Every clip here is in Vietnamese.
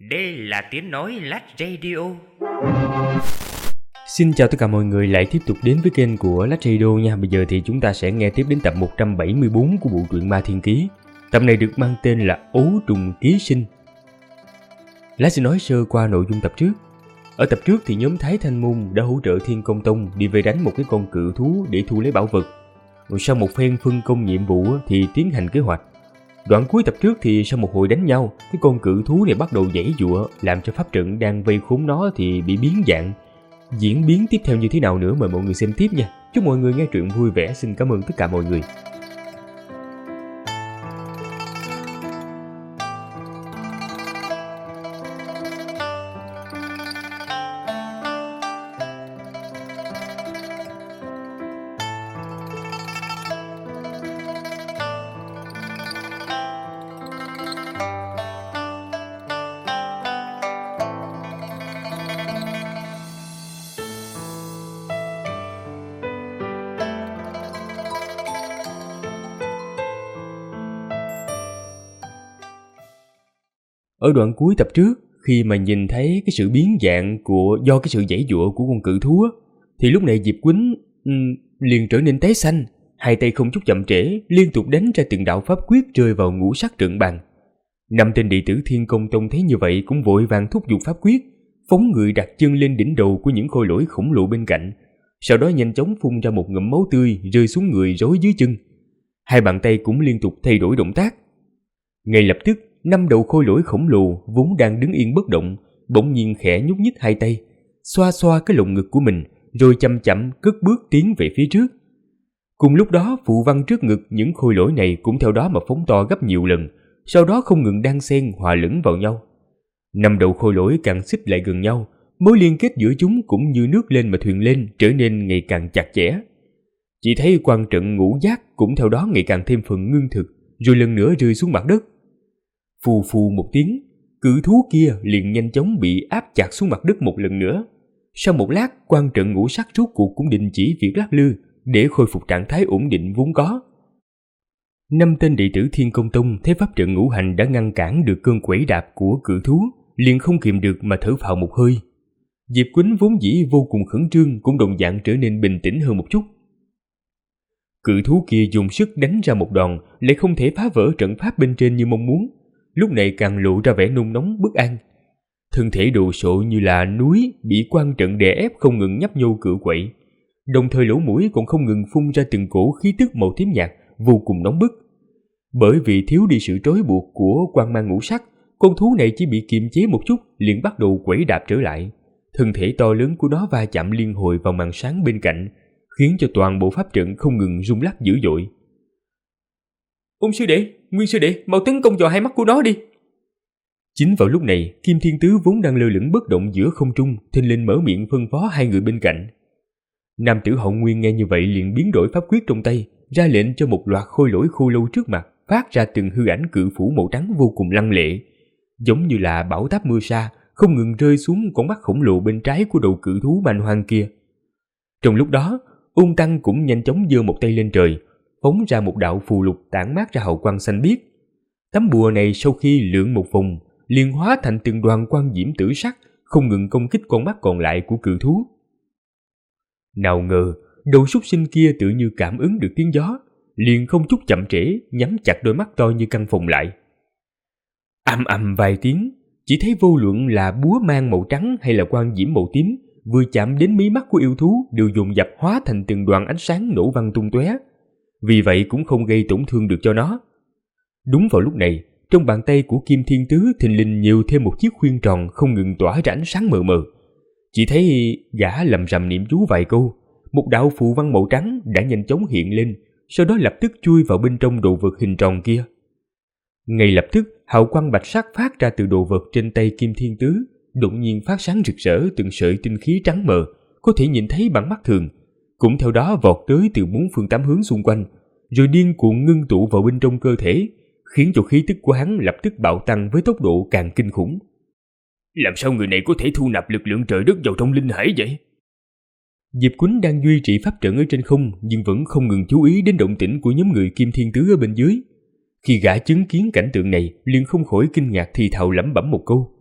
Đây là tiếng nói Lách Radio. Xin chào tất cả mọi người lại tiếp tục đến với kênh của Lách Radio nha. Bây giờ thì chúng ta sẽ nghe tiếp đến tập 174 của bộ truyện Ma Thiên Ký. Tập này được mang tên là Ấu Trùng Ký Sinh. Lát sẽ nói sơ qua nội dung tập trước. Ở tập trước thì nhóm Thái Thanh Môn đã hỗ trợ Thiên Công Tông đi vây đánh một cái con cự thú để thu lấy bảo vật. Rồi sau một phen phân công nhiệm vụ thì tiến hành kế hoạch. Đoạn cuối tập trước thì sau một hồi đánh nhau, cái con cự thú này bắt đầu giãy giụa, làm cho pháp trận đang vây khốn nó thì bị biến dạng. Diễn biến tiếp theo như thế nào nữa mời mọi người xem tiếp nha. Chúc mọi người nghe truyện vui vẻ. Xin cảm ơn tất cả mọi người. Ở đoạn cuối tập trước, khi mà nhìn thấy cái sự biến dạng do cái sự giãy giụa của con cự thú thì lúc này Diệp Quýnh liền trở nên tái xanh, hai tay không chút chậm trễ liên tục đánh ra từng đạo pháp quyết rơi vào ngũ sắc trận bàn. 5 tên đệ tử Thiên Công Tông thấy như vậy cũng vội vàng thúc giục pháp quyết, phóng người đặt chân lên đỉnh đầu của những khôi lỗi khổng lồ bên cạnh, sau đó nhanh chóng phun ra một ngụm máu tươi rơi xuống người rối dưới chân. Hai bàn tay cũng liên tục thay đổi động tác. Ngay lập tức 5 đầu khôi lỗi khổng lồ vốn đang đứng yên bất động, bỗng nhiên khẽ nhúc nhích hai tay, xoa xoa cái lồng ngực của mình, rồi chậm chậm cất bước tiến về phía trước. Cùng lúc đó, phù văn trước ngực những khôi lỗi này cũng theo đó mà phóng to gấp nhiều lần, sau đó không ngừng đan xen hòa lẫn vào nhau. 5 đầu khôi lỗi càng xích lại gần nhau, mối liên kết giữa chúng cũng như nước lên mà thuyền lên trở nên ngày càng chặt chẽ. Chỉ thấy quan trận ngũ giác cũng theo đó ngày càng thêm phần ngưng thực, rồi lần nữa rơi xuống mặt đất. Phù phù một tiếng, cự thú kia liền nhanh chóng bị áp chặt xuống mặt đất một lần nữa. Sau một lát, quan trận ngũ sắc rốt cuộc cũng đình chỉ việc lắc lư để khôi phục trạng thái ổn định vốn có. 5 tên đệ tử Thiên Công Tông thấy pháp trận ngũ hành đã ngăn cản được cơn quẩy đạp của cự thú, liền không kiềm được mà thở phào một hơi. Diệp Quýnh vốn dĩ vô cùng khẩn trương cũng đồng dạng trở nên bình tĩnh hơn một chút. Cự thú kia dùng sức đánh ra một đòn lại không thể phá vỡ trận pháp bên trên như mong muốn, lúc này càng lộ ra vẻ nôn nóng bất an. Thân thể đồ sộ như là núi bị quan trận đè ép không ngừng nhấp nhô cựa quậy, đồng thời lỗ mũi còn không ngừng phun ra từng cổ khí tức màu tím nhạt vô cùng nóng bức. Bởi vì thiếu đi sự trói buộc của quang mang ngũ sắc, con thú này chỉ bị kiềm chế một chút liền bắt đầu quẩy đạp trở lại. Thân thể to lớn của nó va chạm liên hồi vào màn sáng bên cạnh, khiến cho toàn bộ pháp trận không ngừng rung lắc dữ dội. Ông sư đệ, Nguyên sư đệ, mau tấn công vào hai mắt của nó đi. Chính vào lúc này, Kim Thiên Tứ vốn đang lơ lửng bất động giữa không trung, thình lình mở miệng phân phó hai người bên cạnh. Nam tử Hậu Nguyên nghe như vậy liền biến đổi pháp quyết trong tay, ra lệnh cho một loạt khôi lỗi khô lâu trước mặt phát ra từng hư ảnh cự phủ màu trắng vô cùng lăng lệ, giống như là bão táp mưa sa, không ngừng rơi xuống con mắt khổng lồ bên trái của đầu cự thú man hoang kia. Trong lúc đó, Ung Tăng cũng nhanh chóng giơ một tay lên trời, phóng ra một đạo phù lục tản mát ra hào quang xanh biếc. Tấm bùa này sau khi lượn một vòng, liền hóa thành từng đoàn quang diễm tử sắc, không ngừng công kích con mắt còn lại của cự thú. Nào ngờ, đầu súc sinh kia tự như cảm ứng được tiếng gió, liền không chút chậm trễ nhắm chặt đôi mắt to như căn phòng lại. Ầm ầm vài tiếng, chỉ thấy vô luận là búa mang màu trắng hay là quang diễm màu tím, vừa chạm đến mí mắt của yêu thú đều dồn dập hóa thành từng đoàn ánh sáng nổ văng tung tóe. Vì vậy cũng không gây tổn thương được cho nó. Đúng vào lúc này, trong bàn tay của Kim Thiên Tứ thình lình nhiều thêm một chiếc khuyên tròn không ngừng tỏa ra ánh sáng mờ mờ. Chỉ thấy gã lầm rầm niệm chú vài câu, một đạo phù văn màu trắng đã nhanh chóng hiện lên, sau đó lập tức chui vào bên trong đồ vật hình tròn kia. Ngay lập tức, hào quang bạch sắc phát ra từ đồ vật trên tay Kim Thiên Tứ, đột nhiên phát sáng rực rỡ từng sợi tinh khí trắng mờ, có thể nhìn thấy bằng mắt thường, cũng theo đó vọt tới từ 4 phương 8 hướng xung quanh, rồi điên cuồng ngưng tụ vào bên trong cơ thể, khiến cho khí tức của hắn lập tức bạo tăng với tốc độ càng kinh khủng. Làm sao người này có thể thu nạp lực lượng trời đất vào trong linh hải vậy? Diệp Quýnh đang duy trì pháp trận ở trên không, nhưng vẫn không ngừng chú ý đến động tĩnh của nhóm người Kim Thiên Tứ ở bên dưới. Khi gã chứng kiến cảnh tượng này, liền không khỏi kinh ngạc thì thào lẩm bẩm một câu.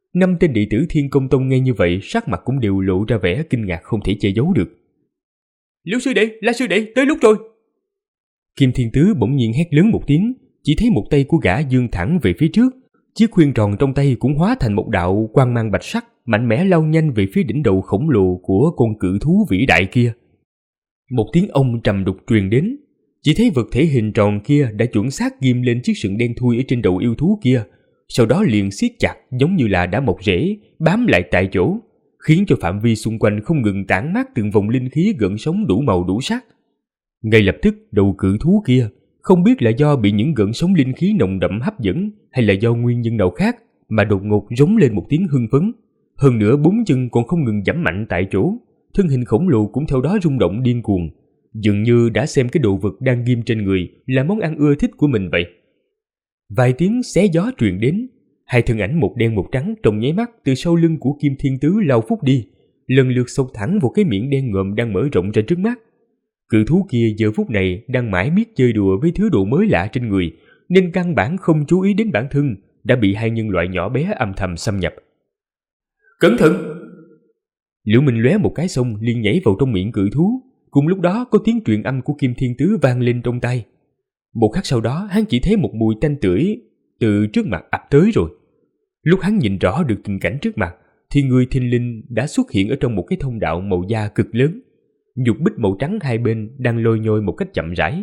5 tên đệ tử Thiên Công Tông nghe như vậy, sắc mặt cũng đều lộ ra vẻ kinh ngạc không thể che giấu được. Liễu sư đệ, La sư đệ, tới lúc rồi. Kim Thiên Tứ bỗng nhiên hét lớn một tiếng, chỉ thấy một tay của gã giương thẳng về phía trước, chiếc khuyên tròn trong tay cũng hóa thành một đạo quang mang bạch sắc, mạnh mẽ lao nhanh về phía đỉnh đầu khổng lồ của con cự thú vĩ đại kia. Một tiếng ông trầm đục truyền đến, chỉ thấy vật thể hình tròn kia đã chuẩn xác ghim lên chiếc sừng đen thui ở trên đầu yêu thú kia, sau đó liền siết chặt giống như là đã mọc rễ, bám lại tại chỗ, khiến cho phạm vi xung quanh không ngừng tản mát từng vòng linh khí gợn sóng đủ màu đủ sắc. Ngay lập tức đầu cự thú kia, không biết là do bị những gợn sóng linh khí nồng đậm hấp dẫn hay là do nguyên nhân nào khác, mà đột ngột rống lên một tiếng hưng phấn. Hơn nữa 4 chân còn không ngừng giẫm mạnh tại chỗ, thân hình khổng lồ cũng theo đó rung động điên cuồng, dường như đã xem cái đồ vật đang ghim trên người là món ăn ưa thích của mình vậy. Vài tiếng xé gió truyền đến, hai thân ảnh một đen một trắng trong nháy mắt từ sau lưng của Kim Thiên Tứ lao phút đi, lần lượt xông thẳng vào cái miệng đen ngòm đang mở rộng ra trước mắt. Cự thú kia giờ phút này đang mãi miết chơi đùa với thứ đồ mới lạ trên người, nên căn bản không chú ý đến bản thân đã bị hai nhân loại nhỏ bé âm thầm xâm nhập. Cẩn thận! Liễu Minh lóe một cái xong liền nhảy vào trong miệng cự thú. Cùng lúc đó có tiếng truyền âm của Kim Thiên Tứ vang lên trong tai. Một khắc sau đó hắn chỉ thấy một mùi tanh tưởi từ trước mặt ập tới rồi. Lúc hắn nhìn rõ được tình cảnh trước mặt thì người thình lình đã xuất hiện ở trong một cái thông đạo màu da cực lớn. Nhục bích màu trắng hai bên đang lôi nhôi một cách chậm rãi.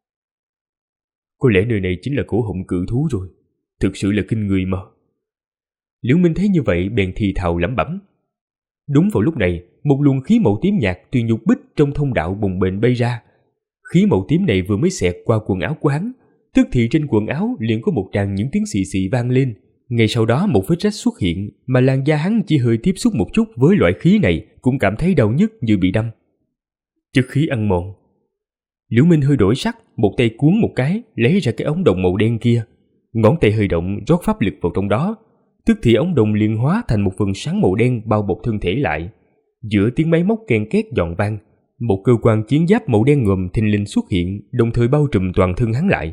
Có lẽ nơi này chính là cổ họng cự thú rồi. Thực sự là kinh người mà. Liễu Minh thấy như vậy bèn thì thào lẩm bẩm. Đúng vào lúc này, một luồng khí màu tím nhạt từ nhục bích trong thông đạo bùng bềnh bay ra. Khí màu tím này vừa mới xẹt qua quần áo của hắn, tức thì trên quần áo liền có một tràng những tiếng xì xì vang lên. Ngay sau đó một vết rách xuất hiện, mà làn da hắn chỉ hơi tiếp xúc một chút với loại khí này cũng cảm thấy đau nhức như bị đâm. Chất khí ăn mòn. Liễu Minh hơi đổi sắc, một tay cuốn một cái, lấy ra cái ống đồng màu đen kia, ngón tay hơi động rót pháp lực vào trong đó, tức thì ống đồng liền hóa thành một phần sáng màu đen bao bọc thân thể lại. Giữa tiếng máy móc ken két giòn vang, một cơ quan chiến giáp màu đen ngòm thình lình xuất hiện, đồng thời bao trùm toàn thân hắn lại.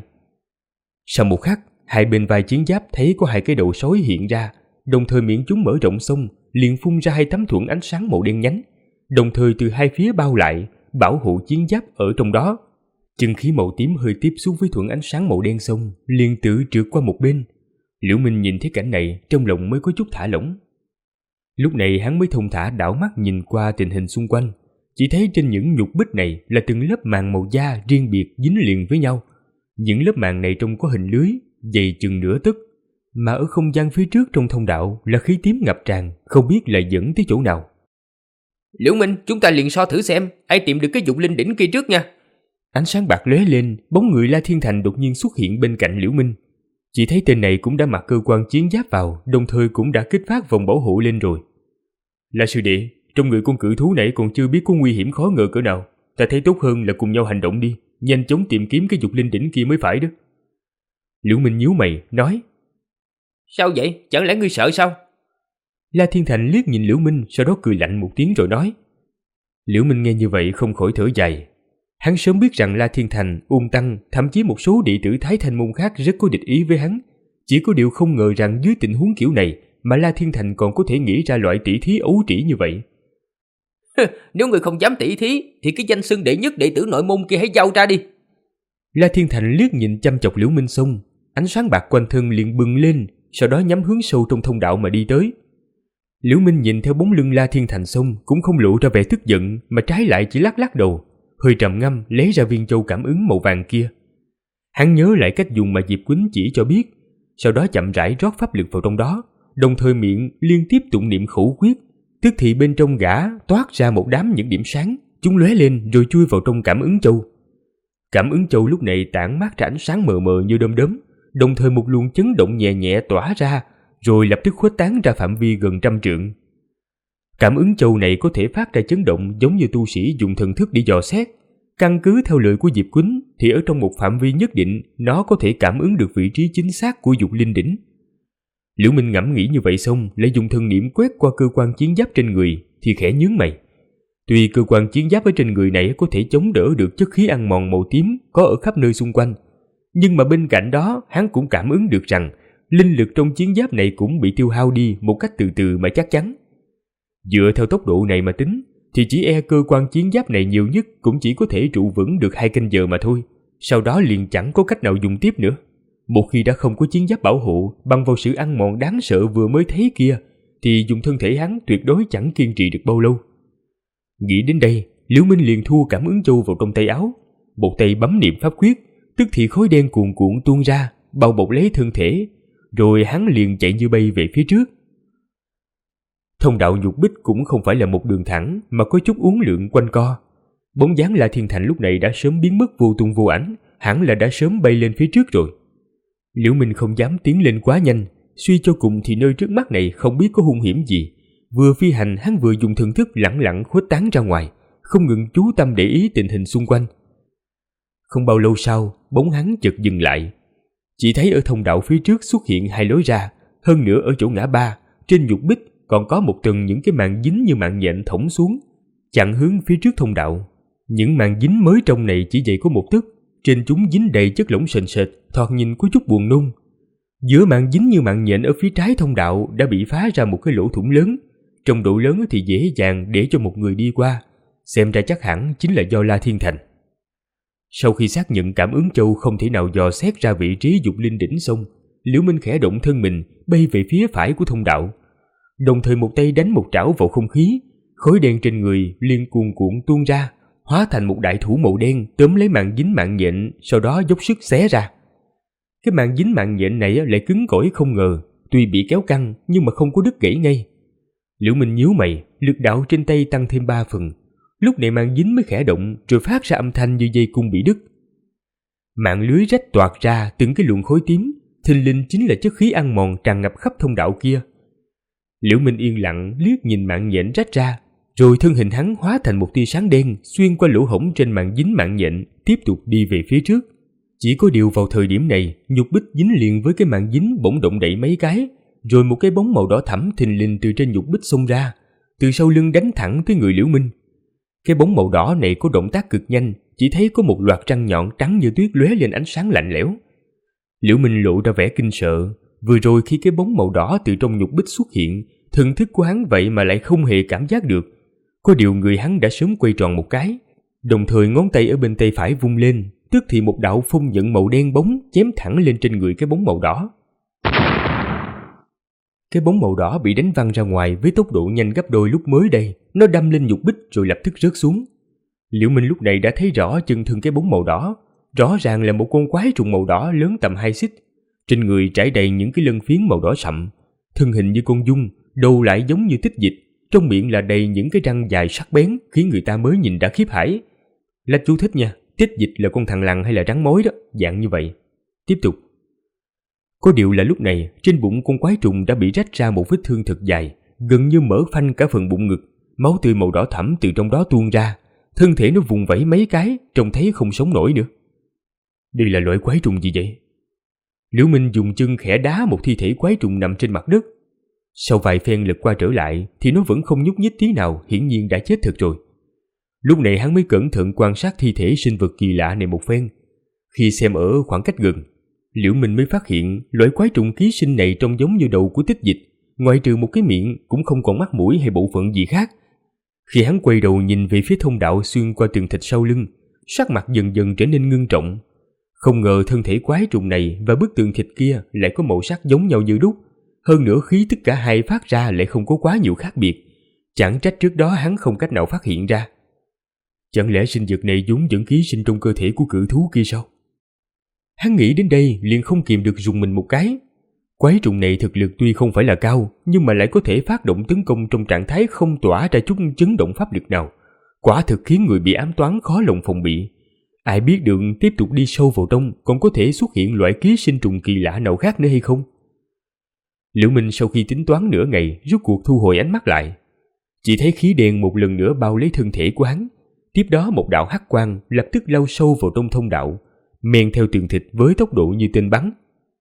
Sau một khắc, hai bên vai chiến giáp thấy có hai cái đầu sói hiện ra, đồng thời miệng chúng mở rộng xong, liền phun ra hai tấm thuẫn ánh sáng màu đen nhánh, đồng thời từ hai phía bao lại, bảo hộ chiến giáp ở trong đó. Chân khí màu tím hơi tiếp xúc với thuẫn ánh sáng màu đen xong, liền tự trượt qua một bên. Liễu Minh nhìn thấy cảnh này, trong lòng mới có chút thả lỏng. Lúc này hắn mới thông thả đảo mắt nhìn qua tình hình xung quanh, chỉ thấy trên những nhục bích này là từng lớp màng màu da riêng biệt dính liền với nhau. Những lớp màng này trông có hình lưới, dày chừng nửa tấc, mà ở không gian phía trước trong thông đạo là khí tím ngập tràn, không biết là dẫn tới chỗ nào. Liễu Minh, chúng ta liền so thử xem ai tìm được cái dục linh đỉnh kia trước nha. Ánh sáng bạc lóe lên, bóng người La Thiên Thành đột nhiên xuất hiện bên cạnh Liễu Minh. Chỉ thấy tên này cũng đã mặc cơ quan chiến giáp vào, đồng thời cũng đã kích phát vòng bảo hộ lên rồi. La sư đệ, trong người con cự thú này còn chưa biết có nguy hiểm khó ngờ cỡ nào. Ta thấy tốt hơn là cùng nhau hành động đi, nhanh chóng tìm kiếm cái dục linh đỉnh kia mới phải đó. Liễu Minh nhíu mày, nói. Sao vậy? Chẳng lẽ ngươi sợ sao? La Thiên Thành liếc nhìn Liễu Minh, sau đó cười lạnh một tiếng rồi nói. Liễu Minh nghe như vậy không khỏi thở dài. Hắn sớm biết rằng La Thiên Thành, Ôn Tăng, thậm chí một số đệ tử Thái Thanh môn khác rất có địch ý với hắn. Chỉ có điều không ngờ rằng dưới tình huống kiểu này mà La Thiên Thành còn có thể nghĩ ra loại tỷ thí ấu trĩ như vậy. Nếu người không dám tỷ thí thì cái danh xưng đệ nhất đệ tử nội môn kia hãy giao ra đi. La Thiên Thành liếc nhìn chăm chọc Liễu Minh xong, ánh sáng bạc quanh thân liền bừng lên, sau đó nhắm hướng sâu trong thông đạo mà đi tới. Liễu Minh nhìn theo bóng lưng La Thiên Thành xong cũng không lộ ra vẻ tức giận, mà trái lại chỉ lắc lắc đầu, hơi trầm ngâm lấy ra viên châu cảm ứng màu vàng kia. Hắn nhớ lại cách dùng mà Diệp Quýnh chỉ cho biết, sau đó chậm rãi rót pháp lực vào trong đó, đồng thời miệng liên tiếp tụng niệm khẩu quyết, tức thì bên trong gã toát ra một đám những điểm sáng, chúng lóe lên rồi chui vào trong cảm ứng châu. Cảm ứng châu lúc này tản mát ra ánh sáng mờ mờ như đom đóm, đồng thời một luồng chấn động nhẹ nhẹ tỏa ra, rồi lập tức khuếch tán ra phạm vi gần 100 trượng. Cảm ứng châu này có thể phát ra chấn động giống như tu sĩ dùng thần thức để dò xét. Căn cứ theo lời của Diệp Quýnh thì ở trong một phạm vi nhất định nó có thể cảm ứng được vị trí chính xác của dục linh đỉnh. Liễu Minh ngẫm nghĩ như vậy xong lại dùng thần niệm quét qua cơ quan chiến giáp trên người thì khẽ nhướng mày. Tuy cơ quan chiến giáp ở trên người này có thể chống đỡ được chất khí ăn mòn màu tím có ở khắp nơi xung quanh, nhưng mà bên cạnh đó hắn cũng cảm ứng được rằng linh lực trong chiến giáp này cũng bị tiêu hao đi một cách từ từ mà chắc chắn. Dựa theo tốc độ này mà tính, thì chỉ e cơ quan chiến giáp này nhiều nhất cũng chỉ có thể trụ vững được 2 canh giờ mà thôi. Sau đó liền chẳng có cách nào dùng tiếp nữa. Một khi đã không có chiến giáp bảo hộ, bằng vào sự ăn mòn đáng sợ vừa mới thấy kia, thì dùng thân thể hắn tuyệt đối chẳng kiên trì được bao lâu. Nghĩ đến đây, Liễu Minh liền thu cảm ứng châu vào trong tay áo, một tay bấm niệm pháp quyết, tức thì khói đen cuồn cuộn tuôn ra, bao bọc lấy thân thể, rồi hắn liền chạy như bay về phía trước. Thông đạo nhục bích cũng không phải là một đường thẳng mà có chút uốn lượn quanh co. Bóng dáng La Thiên Thành lúc này đã sớm biến mất vô tung vô ảnh, hẳn là đã sớm bay lên phía trước rồi. Liễu Minh không dám tiến lên quá nhanh, suy cho cùng thì nơi trước mắt này không biết có hung hiểm gì. Vừa phi hành hắn vừa dùng thần thức lẳng lặng khuếch tán ra ngoài, không ngừng chú tâm để ý tình hình xung quanh. Không bao lâu sau, bóng hắn chợt dừng lại. Chỉ thấy ở thông đạo phía trước xuất hiện 2 lối ra, hơn nữa ở chỗ ngã ba, trên nhục bích còn có một tầng những cái màn dính như mạng nhện thõng xuống, chặn hướng phía trước thông đạo. Những màn dính mới trong này chỉ dày có 1 tấc, trên chúng dính đầy chất lỏng sền sệt, thoạt nhìn có chút buồn nôn. Giữa màn dính như mạng nhện ở phía trái thông đạo đã bị phá ra một cái lỗ thủng lớn, trong độ lớn thì dễ dàng để cho một người đi qua, xem ra chắc hẳn chính là do La Thiên Thành. Sau khi xác nhận cảm ứng châu không thể nào dò xét ra vị trí dục linh đỉnh xong, Liễu Minh khẽ động thân mình bay về phía phải của thông đạo, đồng thời một tay đánh một trảo vào không khí, khói đen trên người liền cuồn cuộn tuôn ra, hóa thành một đại thủ màu đen tóm lấy màn dính mạng nhện, sau đó dốc sức xé ra. Cái màn dính mạng nhện này lại cứng cỏi không ngờ, tuy bị kéo căng nhưng mà không có đứt gãy ngay. Liễu Minh nhíu mày, lực đạo trên tay tăng thêm 3 phần. Lúc này màn dính mới khẽ động, rồi phát ra âm thanh như dây cung bị đứt. Mạng lưới rách toạc ra từng cái luồng khói tím, thình lình chính là chất khí ăn mòn tràn ngập khắp thông đạo kia. Liễu Minh yên lặng liếc nhìn mạng nhện rách ra, rồi thân hình hắn hóa thành một tia sáng đen xuyên qua lỗ hổng trên màn dính mạng nhện, tiếp tục đi về phía trước. Chỉ có điều vào thời điểm này, nhục bích dính liền với cái màn dính bỗng động đậy mấy cái, rồi một cái bóng màu đỏ thẫm thình lình từ trên nhục bích xông ra, từ sau lưng đánh thẳng tới người Liễu Minh. Cái bóng màu đỏ này có động tác cực nhanh, chỉ thấy có một loạt răng nhọn trắng như tuyết lóe lên ánh sáng lạnh lẽo. Liễu Minh lộ ra vẻ kinh sợ, vừa rồi khi cái bóng màu đỏ từ trong nhục bích xuất hiện, thần thức của hắn vậy mà lại không hề cảm giác được. Có điều người hắn đã sớm quay tròn một cái, đồng thời ngón tay ở bên tay phải vung lên, tức thì một đạo phong nhận màu đen bóng chém thẳng lên trên người cái bóng màu đỏ. Cái bóng màu đỏ bị đánh văng ra ngoài với tốc độ nhanh gấp đôi lúc mới đây, nó đâm lên nhục bích rồi lập tức rớt xuống. Liễu Minh lúc này đã thấy rõ chân thân cái bóng màu đỏ, rõ ràng là một con quái trùng màu đỏ lớn tầm 2 xích, trên người trải đầy những cái lân phiến màu đỏ sậm, thân hình như con giun, đầu lại giống như tích dịch, trong miệng là đầy những cái răng dài sắc bén khiến người ta mới nhìn đã khiếp hãi. Là chú thích nha, tích dịch là con thằn lằn hay là rắn mối đó, dạng như vậy. Tiếp tục. Có điều là lúc này trên bụng con quái trùng đã bị rách ra một vết thương thật dài, gần như mở phanh cả phần bụng ngực, máu tươi màu đỏ thẫm từ trong đó tuôn ra, thân thể nó vùng vẫy mấy cái, trông thấy không sống nổi nữa. Đây là loại quái trùng gì vậy? Liễu Minh dùng chân khẽ đá một thi thể quái trùng nằm trên mặt đất. Sau vài phen lật qua trở lại thì nó vẫn không nhúc nhích tí nào, hiển nhiên đã chết thật rồi. Lúc này hắn mới cẩn thận quan sát thi thể sinh vật kỳ lạ này một phen. Khi xem ở khoảng cách gần, Liễu Minh mới phát hiện loại quái trùng ký sinh này trông giống như đầu của tích dịch, ngoại trừ một cái miệng cũng không còn mắt mũi hay bộ phận gì khác. Khi hắn quay đầu nhìn về phía thông đạo xuyên qua tường thịt sau lưng, sắc mặt dần dần trở nên ngưng trọng. Không ngờ thân thể quái trùng này và bức tường thịt kia lại có màu sắc giống nhau như đúc, hơn nữa khí tức cả hai phát ra lại không có quá nhiều khác biệt, chẳng trách trước đó hắn không cách nào phát hiện ra. Chẳng lẽ sinh vật này vốn dẫn ký sinh trong cơ thể của cự thú kia sao? Hắn nghĩ đến đây liền không kìm được rùng mình một cái. Quái trùng này thực lực tuy không phải là cao, nhưng mà lại có thể phát động tấn công trong trạng thái không tỏa ra chút chấn động pháp lực nào, quả thực khiến người bị ám toán khó lòng phòng bị. Ai biết được tiếp tục đi sâu vào trong còn có thể xuất hiện loại ký sinh trùng kỳ lạ nào khác nữa hay không? Liễu Minh sau khi tính toán nửa ngày rốt cuộc thu hồi ánh mắt lại, chỉ thấy khí đen một lần nữa bao lấy thân thể của hắn. Tiếp đó một đạo hắc quang lập tức lao sâu vào trong thông đạo, men theo tường thịt với tốc độ như tên bắn.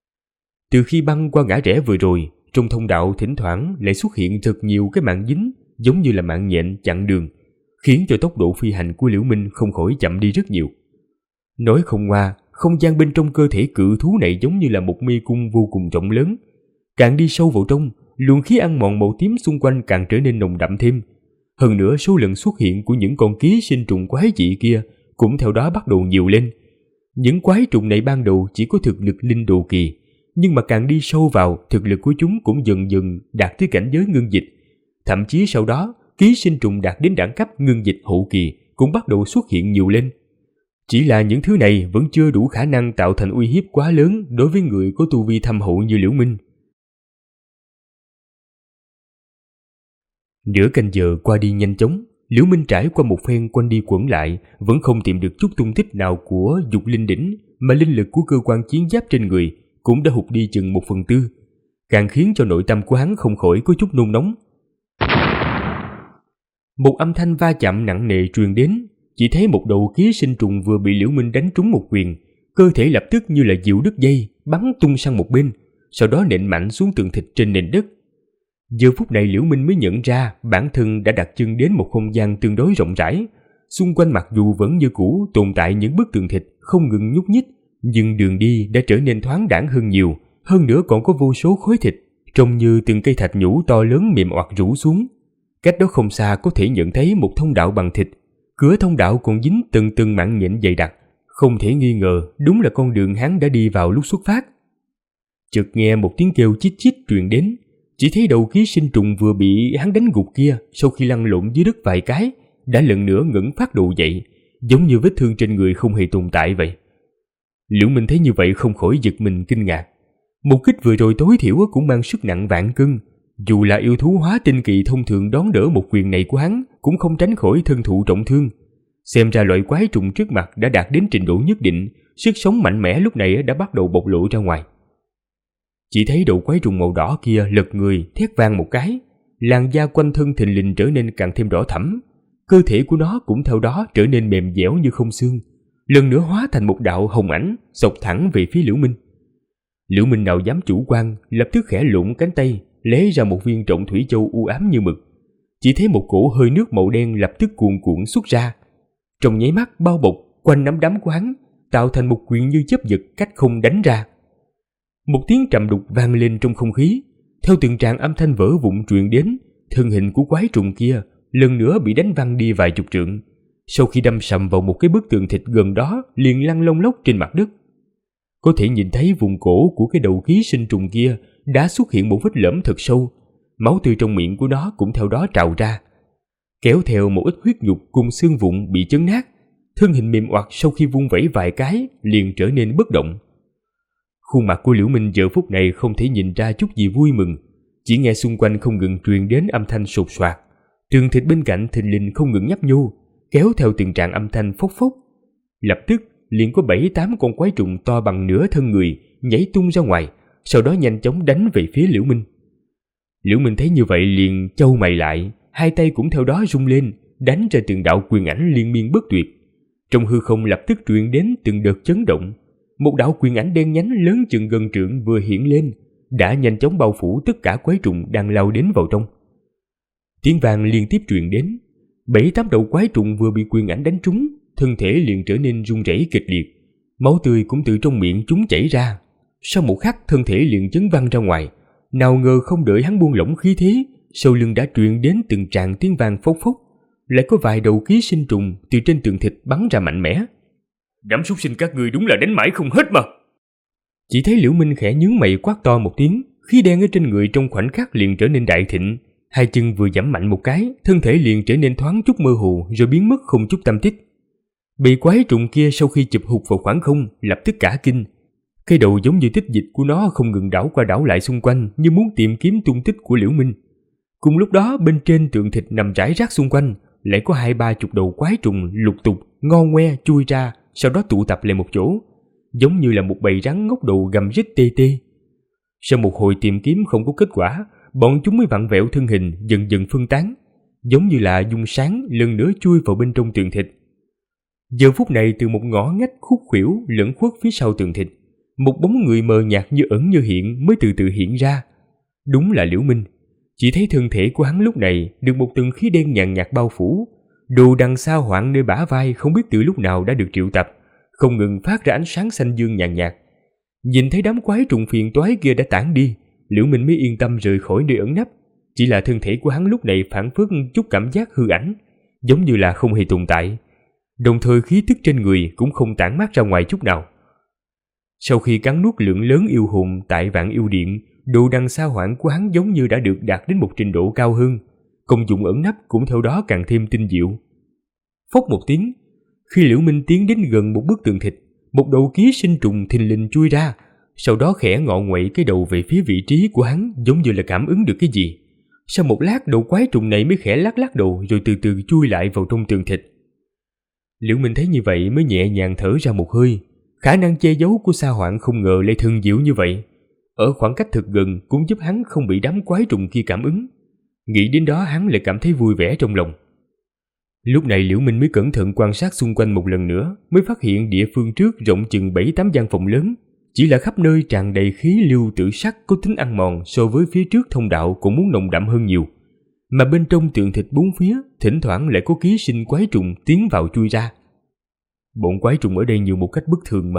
Từ khi băng qua ngã rẽ vừa rồi, trong thông đạo thỉnh thoảng lại xuất hiện thật nhiều cái mạng dính giống như là mạng nhện chặn đường, khiến cho tốc độ phi hành của Liễu Minh không khỏi chậm đi rất nhiều. Nói không ngoa, không gian bên trong cơ thể cự thú này giống như là một mê cung vô cùng rộng lớn. Càng đi sâu vào trong, luồng khí ăn mòn màu tím xung quanh càng trở nên nồng đậm thêm. Hơn nữa, số lần xuất hiện của những con ký sinh trùng quái dị kia cũng theo đó bắt đầu nhiều lên. Những quái trùng này ban đầu chỉ có thực lực linh đồ kỳ, nhưng mà càng đi sâu vào, thực lực của chúng cũng dần dần đạt tới cảnh giới ngưng dịch. Thậm chí sau đó, ký sinh trùng đạt đến đẳng cấp ngưng dịch hậu kỳ cũng bắt đầu xuất hiện nhiều lên. Chỉ là những thứ này vẫn chưa đủ khả năng tạo thành uy hiếp quá lớn đối với người có tu vi thâm hậu như Liễu Minh. Nửa canh giờ qua đi nhanh chóng, Liễu Minh trải qua một phen quanh đi quẩn lại, vẫn không tìm được chút tung tích nào của dục linh đỉnh, mà linh lực của cơ quan chiến giáp trên người cũng đã hụt đi chừng 1/4, càng khiến cho nội tâm của hắn không khỏi có chút nôn nóng. Một âm thanh va chạm nặng nề truyền đến, chỉ thấy một đầu ký sinh trùng vừa bị Liễu Minh đánh trúng một quyền, cơ thể lập tức như là diều đứt dây, bắn tung sang một bên, sau đó nện mạnh xuống tường thịt trên nền đất. Giờ phút này Liễu Minh mới nhận ra bản thân đã đặt chân đến một không gian tương đối rộng rãi. Xung quanh mặc dù vẫn như cũ tồn tại những bức tường thịt không ngừng nhúc nhích, nhưng đường đi đã trở nên thoáng đãng hơn nhiều, hơn nữa còn có vô số khối thịt, trông như từng cây thạch nhũ to lớn mềm oặt rủ xuống. Cách đó không xa có thể nhận thấy một thông đạo bằng thịt, cửa thông đạo còn dính từng mảng nhện dày đặc, không thể nghi ngờ đúng là con đường hắn đã đi vào lúc xuất phát. Chợt nghe một tiếng kêu chít chít truyền đến, chỉ thấy đầu ký sinh trùng vừa bị hắn đánh gục kia sau khi lăn lộn dưới đất vài cái đã lần nữa ngẩng phát độ dậy, giống như vết thương trên người không hề tồn tại vậy. Liễu Minh thấy như vậy không khỏi giật mình kinh ngạc. Một kích vừa rồi tối thiểu cũng mang sức nặng vạn cân, dù là yêu thú hóa tinh kỳ thông thường đón đỡ một quyền này của hắn cũng không tránh khỏi thân thụ trọng thương. Xem ra loại quái trùng trước mặt đã đạt đến trình độ nhất định, sức sống mạnh mẽ lúc này đã bắt đầu bộc lộ ra ngoài. Chỉ thấy đầu quái trùng màu đỏ kia lật người thét vang một cái, làn da quanh thân thình lình trở nên càng thêm đỏ thẫm, cơ thể của nó cũng theo đó trở nên mềm dẻo như không xương, lần nữa hóa thành một đạo hồng ảnh xộc thẳng về phía Liễu Minh. Liễu Minh nào dám chủ quan, lập tức khẽ lụng cánh tay lấy ra một viên trọng thủy châu u ám như mực. Chỉ thấy một cỗ hơi nước màu đen lập tức cuồn cuộn xuất ra, trong nháy mắt bao bọc quanh nắm đấm của hắn, tạo thành một quyền như chớp giật cách không đánh ra. Một tiếng trầm đục vang lên trong không khí, theo từng tràng âm thanh vỡ vụn truyền đến, thân hình của quái trùng kia lần nữa bị đánh văng đi vài chục trượng, sau khi đâm sầm vào một cái bức tường thịt gần đó liền lăn lông lốc trên mặt đất. Có thể nhìn thấy vùng cổ của cái đầu ký sinh trùng kia đã xuất hiện một vết lõm thật sâu, máu tươi trong miệng của nó cũng theo đó trào ra, kéo theo một ít huyết nhục cùng xương vụn bị chấn nát. Thân hình mềm oặt sau khi vung vẩy vài cái liền trở nên bất động. Khuôn mặt của Liễu Minh giờ phút này không thể nhìn ra chút gì vui mừng, chỉ nghe xung quanh không ngừng truyền đến âm thanh sột soạt, tường thịt bên cạnh thình lình không ngừng nhấp nhô, kéo theo từng tràng âm thanh phốc phốc. Lập tức liền có 7-8 con quái trùng to bằng nửa thân người nhảy tung ra ngoài, sau đó nhanh chóng đánh về phía Liễu Minh. Liễu Minh thấy như vậy liền chau mày lại, hai tay cũng theo đó rung lên, đánh ra từng đạo quyền ảnh liên miên bất tuyệt. Trong hư không lập tức truyền đến từng đợt chấn động, một đạo quyền ảnh đen nhánh lớn chừng gần trượng vừa hiện lên, đã nhanh chóng bao phủ tất cả quái trùng đang lao đến vào trong. Tiếng vang liên tiếp truyền đến, 7-8 đầu quái trùng vừa bị quyền ảnh đánh trúng, thân thể liền trở nên run rẩy kịch liệt, máu tươi cũng từ trong miệng chúng chảy ra. Sau một khắc thân thể liền chấn văng ra ngoài, nào ngờ không đợi hắn buông lỏng khí thế, sau lưng đã truyền đến từng tràng tiếng vang phốc phốc, lại có vài đầu ký sinh trùng từ trên tường thịt bắn ra mạnh mẽ. Đám súc sinh các ngươi đúng là đánh mãi không hết mà. Chỉ thấy Liễu Minh khẽ nhướng mày quát to một tiếng, khí đen ở trên người trong khoảnh khắc liền trở nên đại thịnh, hai chân vừa giẫm mạnh một cái, thân thể liền trở nên thoáng chút mơ hồ rồi biến mất không chút tăm tích. Bầy quái trùng kia sau khi chụp hụt vào khoảng không lập tức cả kinh, cái đầu giống như tích dịch của nó không ngừng đảo qua đảo lại xung quanh như muốn tìm kiếm tung tích của Liễu Minh. Cùng lúc đó bên trên tường thịt nằm rải rác xung quanh lại có 20-30 đầu quái trùng lục tục ngo ngoe chui ra, sau đó tụ tập lại một chỗ, giống như là một bầy rắn ngóc đầu gầm rít tê tê. Sau một hồi tìm kiếm không có kết quả, bọn chúng mới vặn vẹo thân hình dần dần phân tán, giống như là dung sáng lần nữa chui vào bên trong tường thịt. Giờ phút này từ một ngõ ngách khúc khuỷu lẫn khuất phía sau tường thịt, một bóng người mờ nhạt như ẩn như hiện mới từ từ hiện ra. Đúng là Liễu Minh. Chỉ thấy thân thể của hắn lúc này được một tầng khí đen nhàn nhạt bao phủ, đồ đằng sao hoảng nơi bả vai không biết từ lúc nào đã được triệu tập, không ngừng phát ra ánh sáng xanh dương nhàn nhạt. Nhìn thấy đám quái trùng phiền toái kia đã tản đi, Liễu Minh mới yên tâm rời khỏi nơi ẩn nấp. Chỉ là thân thể của hắn lúc này phảng phất chút cảm giác hư ảnh, giống như là không hề tồn tại. Đồng thời khí tức trên người cũng không tản mát ra ngoài chút nào. Sau khi cắn nuốt lượng lớn yêu hồn tại Vạn Yêu Điện, đồ đằng sao hoảng của hắn giống như đã được đạt đến một trình độ cao hơn, công dụng ẩn nấp cũng theo đó càng thêm tinh diệu. Phốc một tiếng, khi Liễu Minh tiến đến gần một bức tường thịt, một đầu ký sinh trùng thình lình chui ra, sau đó khẽ ngọ nguậy cái đầu về phía vị trí của hắn, giống như là cảm ứng được cái gì. Sau một lát, đầu quái trùng này mới khẽ lắc lắc đầu rồi từ từ chui lại vào trong tường thịt. Liễu Minh thấy như vậy mới nhẹ nhàng thở ra một hơi. Khả năng che giấu của Sa Hoạn không ngờ lại thần diệu như vậy. Ở khoảng cách thực gần cũng giúp hắn không bị đám quái trùng kia cảm ứng. Nghĩ đến đó hắn lại cảm thấy vui vẻ trong lòng. Lúc này Liễu Minh mới cẩn thận quan sát xung quanh một lần nữa, mới phát hiện địa phương trước rộng chừng 7-8 gian phòng lớn, chỉ là khắp nơi tràn đầy khí lưu tử sắc có tính ăn mòn, so với phía trước thông đạo cũng muốn nồng đậm hơn nhiều. Mà bên trong tường thịt bốn phía thỉnh thoảng lại có ký sinh quái trùng tiến vào chui ra. Bọn quái trùng ở đây nhiều một cách bất thường mà.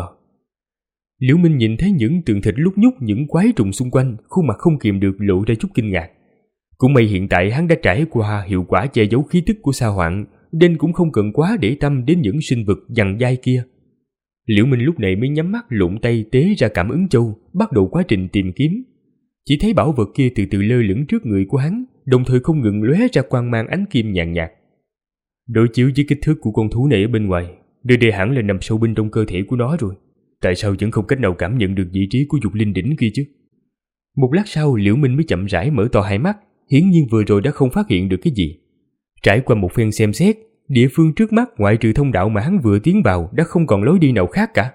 Liễu Minh nhìn thấy những tường thịt lúc nhúc những quái trùng xung quanh, khuôn mặt không kìm được lộ ra chút kinh ngạc. Cũng may hiện tại hắn đã trải qua hiệu quả che giấu khí tức của Sa Hoạn, nên cũng không cần quá để tâm đến những sinh vật dằn dai kia. Liễu Minh lúc này mới nhắm mắt lụng tay tế ra cảm ứng châu, bắt đầu quá trình tìm kiếm. Chỉ thấy bảo vật kia từ từ lơ lửng trước người của hắn, đồng thời không ngừng lóe ra quang mang ánh kim nhàn nhạt. Đối chiếu với kích thước của con thú này ở bên ngoài, nơi đây hẳn là nằm sâu bên trong cơ thể của nó rồi. Tại sao vẫn không cách nào cảm nhận được vị trí của dục linh đỉnh kia chứ? Một lát sau, Liễu Minh mới chậm rãi mở to hai mắt, hiển nhiên vừa rồi đã không phát hiện được cái gì. Trải qua một phen xem xét, địa phương trước mắt ngoại trừ thông đạo mà hắn vừa tiến vào đã không còn lối đi nào khác cả.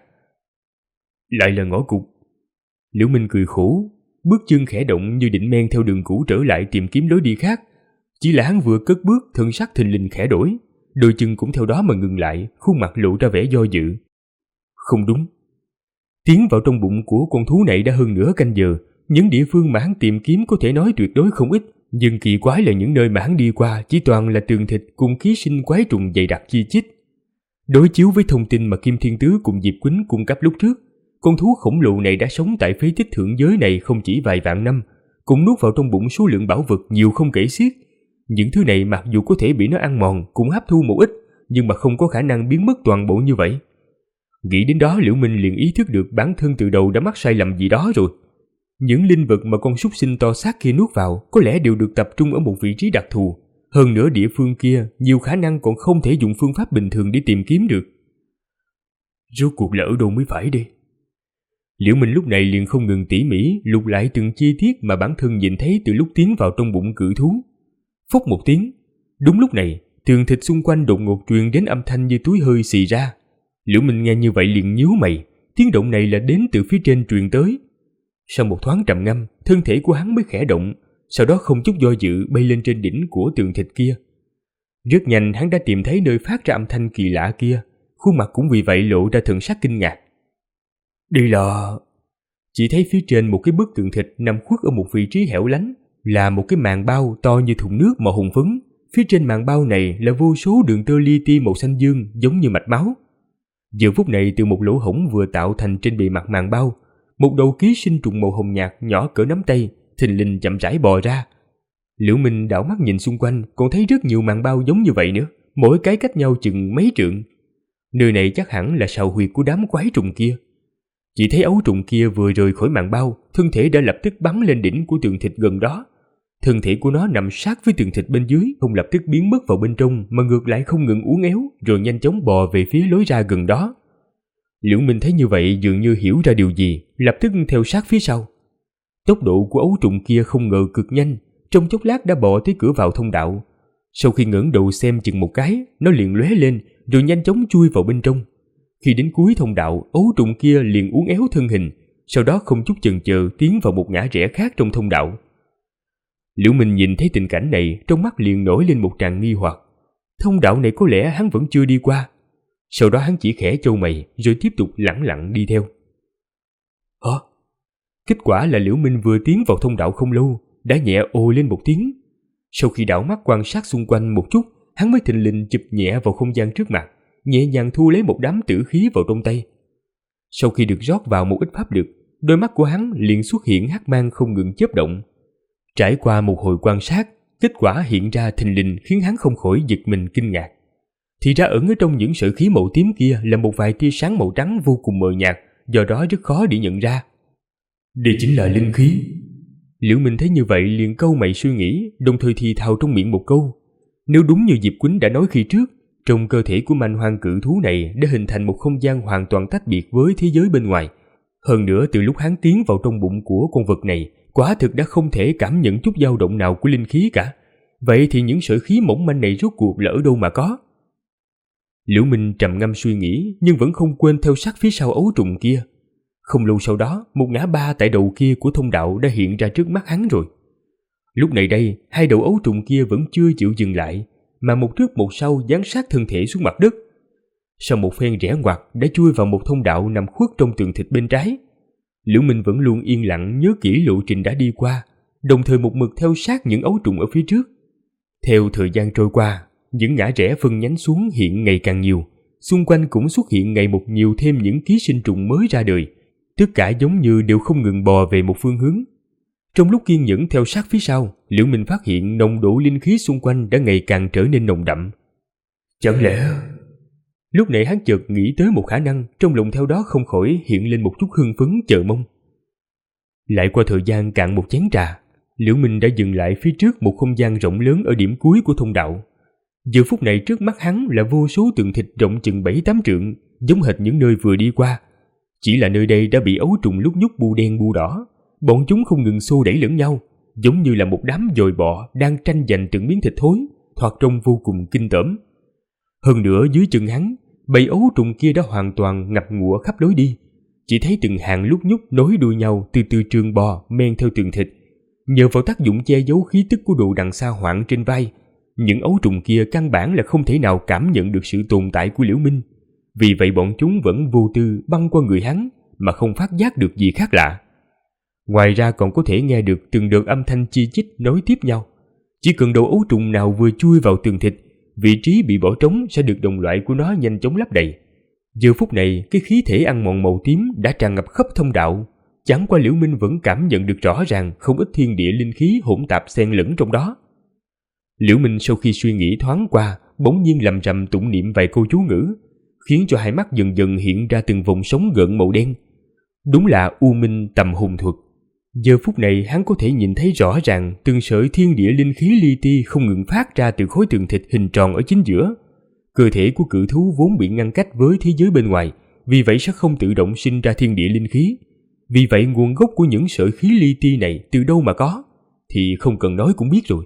Lại là ngõ cụt. Liễu Minh cười khổ, bước chân khẽ động như định men theo đường cũ trở lại tìm kiếm lối đi khác. Chỉ là hắn vừa cất bước, thân sắc thình lình khẽ đổi, đôi chân cũng theo đó mà ngừng lại, khuôn mặt lộ ra vẻ do dự. Không đúng. Tiến vào trong bụng của con thú này đã hơn nửa canh giờ, những địa phương mà hắn tìm kiếm có thể nói tuyệt đối không ít, nhưng kỳ quái là những nơi mà hắn đi qua chỉ toàn là tường thịt cùng ký sinh quái trùng dày đặc chi chít. Đối chiếu với thông tin mà Kim Thiên Tứ cùng Diệp Quýnh cung cấp lúc trước, con thú khổng lồ này đã sống tại phế tích thượng giới này không chỉ vài vạn năm, cũng nuốt vào trong bụng số lượng bảo vật nhiều không kể xiết. Những thứ này mặc dù có thể bị nó ăn mòn, cũng hấp thu một ít, nhưng mà không có khả năng biến mất toàn bộ như vậy. Nghĩ đến đó, Liễu Minh liền ý thức được bản thân từ đầu đã mắc sai lầm gì đó rồi. Những linh vật mà con súc sinh to xác kia nuốt vào có lẽ đều được tập trung ở một vị trí đặc thù. Hơn nữa địa phương kia nhiều khả năng còn không thể dùng phương pháp bình thường để tìm kiếm được. Rốt cuộc là ở đâu mới phải đây? Liễu Minh lúc này liền không ngừng tỉ mỉ lục lại từng chi tiết mà bản thân nhìn thấy từ lúc tiến vào trong bụng cự thú. Phốc một tiếng, đúng lúc này tường thịt xung quanh đột ngột truyền đến âm thanh như túi hơi xì ra. Liễu Minh nghe như vậy liền nhíu mày, tiếng động này là đến từ phía trên truyền tới. Sau một thoáng trầm ngâm, thân thể của hắn mới khẽ động, sau đó không chút do dự bay lên trên đỉnh của tường thịt kia. Rất nhanh hắn đã tìm thấy nơi phát ra âm thanh kỳ lạ kia, khuôn mặt cũng vì vậy lộ ra thần sắc kinh ngạc. Đây là... Chỉ thấy phía trên một cái bức tường thịt nằm khuất ở một vị trí hẻo lánh, là một cái màn bao to như thùng nước màu hồng phấn. Phía trên màn bao này là vô số đường tơ li ti màu xanh dương giống như mạch máu. Giờ phút này từ một lỗ hổng vừa tạo thành trên bề mặt màn bao, một đầu ký sinh trùng màu hồng nhạt nhỏ cỡ nắm tay thình lình chậm rãi bò ra. Liễu Minh đảo mắt nhìn xung quanh, còn thấy rất nhiều màn bao giống như vậy nữa, mỗi cái cách nhau chừng mấy trượng. Nơi này chắc hẳn là sào huyệt của đám quái trùng kia. Chỉ thấy ấu trùng kia vừa rời khỏi màn bao, thân thể đã lập tức bắn lên đỉnh của tường thịt gần đó. Thân thể của nó nằm sát với tường thịt bên dưới, không lập tức biến mất vào bên trong mà ngược lại không ngừng uốn éo rồi nhanh chóng bò về phía lối ra gần đó. Liễu Minh thấy như vậy dường như hiểu ra điều gì, lập tức theo sát phía sau. Tốc độ của ấu trùng kia không ngờ cực nhanh, trong chốc lát đã bò tới cửa vào thông đạo. Sau khi ngẩng đầu xem chừng một cái, nó liền lóe lên rồi nhanh chóng chui vào bên trong. Khi đến cuối thông đạo, ấu trùng kia liền uốn éo thân hình, sau đó không chút chần chờ tiến vào một ngã rẽ khác trong thông đạo. Liễu Minh nhìn thấy tình cảnh này, trong mắt liền nổi lên một tràng nghi hoặc. Thông đạo này có lẽ hắn vẫn chưa đi qua. Sau đó hắn chỉ khẽ chau mày rồi tiếp tục lẳng lặng đi theo. Hả? Kết quả là Liễu Minh vừa tiến vào thông đạo không lâu đã nhẹ ồ lên một tiếng. Sau khi đảo mắt quan sát xung quanh một chút, hắn mới thình lình chụp nhẹ vào không gian trước mặt, nhẹ nhàng thu lấy một đám tử khí vào trong tay. Sau khi được rót vào một ít pháp lực, đôi mắt của hắn liền xuất hiện hắc mang không ngừng chớp động. Trải qua một hồi quan sát, kết quả hiện ra thình lình khiến hắn không khỏi giật mình kinh ngạc. Thì ra ẩn ở trong những sợi khí màu tím kia là một vài tia sáng màu trắng vô cùng mờ nhạt, do đó rất khó để nhận ra. Đây chính là linh khí. Liễu Minh thấy như vậy liền cau mày suy nghĩ, đồng thời thì thào trong miệng một câu. Nếu đúng như Diệp Quýnh đã nói khi trước, trong cơ thể của manh hoang cự thú này đã hình thành một không gian hoàn toàn tách biệt với thế giới bên ngoài. Hơn nữa từ lúc hắn tiến vào trong bụng của con vật này, quả thực đã không thể cảm nhận chút dao động nào của linh khí cả. Vậy thì những sợi khí mỏng manh này rốt cuộc là ở đâu mà có? Liễu Minh trầm ngâm suy nghĩ, nhưng vẫn không quên theo sát phía sau ấu trùng kia. Không lâu sau đó, một ngã ba tại đầu kia của thông đạo đã hiện ra trước mắt hắn rồi. Lúc này đây, hai đầu ấu trùng kia vẫn chưa chịu dừng lại, mà một trước một sau dán sát thân thể xuống mặt đất. Sau một phen rẽ ngoặt đã chui vào một thông đạo nằm khuất trong tường thịt bên trái. Liễu Minh vẫn luôn yên lặng nhớ kỹ lộ trình đã đi qua, đồng thời một mực theo sát những ấu trùng ở phía trước. Theo thời gian trôi qua, những ngã rẽ phân nhánh xuống hiện ngày càng nhiều, xung quanh cũng xuất hiện ngày một nhiều thêm những ký sinh trùng mới ra đời, tất cả giống như đều không ngừng bò về một phương hướng. Trong lúc kiên nhẫn theo sát phía sau, Liễu Minh phát hiện nồng độ linh khí xung quanh đã ngày càng trở nên nồng đậm. Chẳng lẽ... Lúc này hắn chợt nghĩ tới một khả năng, trong lòng theo đó không khỏi hiện lên một chút hưng phấn chờ mong. Lại qua thời gian cạn một chén trà, Liễu Minh đã dừng lại phía trước một không gian rộng lớn ở điểm cuối của thông đạo. Giờ phút này trước mắt hắn là vô số tường thịt rộng chừng 7-8 trượng, giống hệt những nơi vừa đi qua. Chỉ là nơi đây đã bị ấu trùng lúc nhúc bu đen bu đỏ, bọn chúng không ngừng xô đẩy lẫn nhau, giống như là một đám dồi bọ đang tranh giành từng miếng thịt thối, thoạt trông vô cùng kinh tởm. Hơn nữa dưới chân hắn, bầy ấu trùng kia đã hoàn toàn ngập ngụa khắp lối đi, chỉ thấy từng hàng lúc nhúc nối đuôi nhau từ từ trường bò men theo tường thịt. Nhờ vào tác dụng che giấu khí tức của đồ đằng xa hoảng trên vai, những ấu trùng kia căn bản là không thể nào cảm nhận được sự tồn tại của Liễu Minh. Vì vậy bọn chúng vẫn vô tư băng qua người hắn mà không phát giác được gì khác lạ. Ngoài ra còn có thể nghe được từng đợt âm thanh chi chít nối tiếp nhau. Chỉ cần đầu ấu trùng nào vừa chui vào tường thịt, vị trí bị bỏ trống sẽ được đồng loại của nó nhanh chóng lấp đầy. Giờ phút này, cái khí thể ăn mòn màu tím đã tràn ngập khắp thông đạo. Chẳng qua Liễu Minh vẫn cảm nhận được rõ ràng không ít thiên địa linh khí hỗn tạp xen lẫn trong đó. Liễu Minh sau khi suy nghĩ thoáng qua, bỗng nhiên lầm rầm tụng niệm vài câu chú ngữ, khiến cho hai mắt dần dần hiện ra từng vòng sóng gợn màu đen. Đúng là U Minh Tầm Hùng thuật. Giờ phút này hắn có thể nhìn thấy rõ ràng từng sợi thiên địa linh khí li ti không ngừng phát ra từ khối tường thịt hình tròn ở chính giữa. Cơ thể của cự thú vốn bị ngăn cách với thế giới bên ngoài, vì vậy sẽ không tự động sinh ra thiên địa linh khí. Vì vậy nguồn gốc của những sợi khí li ti này từ đâu mà có, thì không cần nói cũng biết rồi.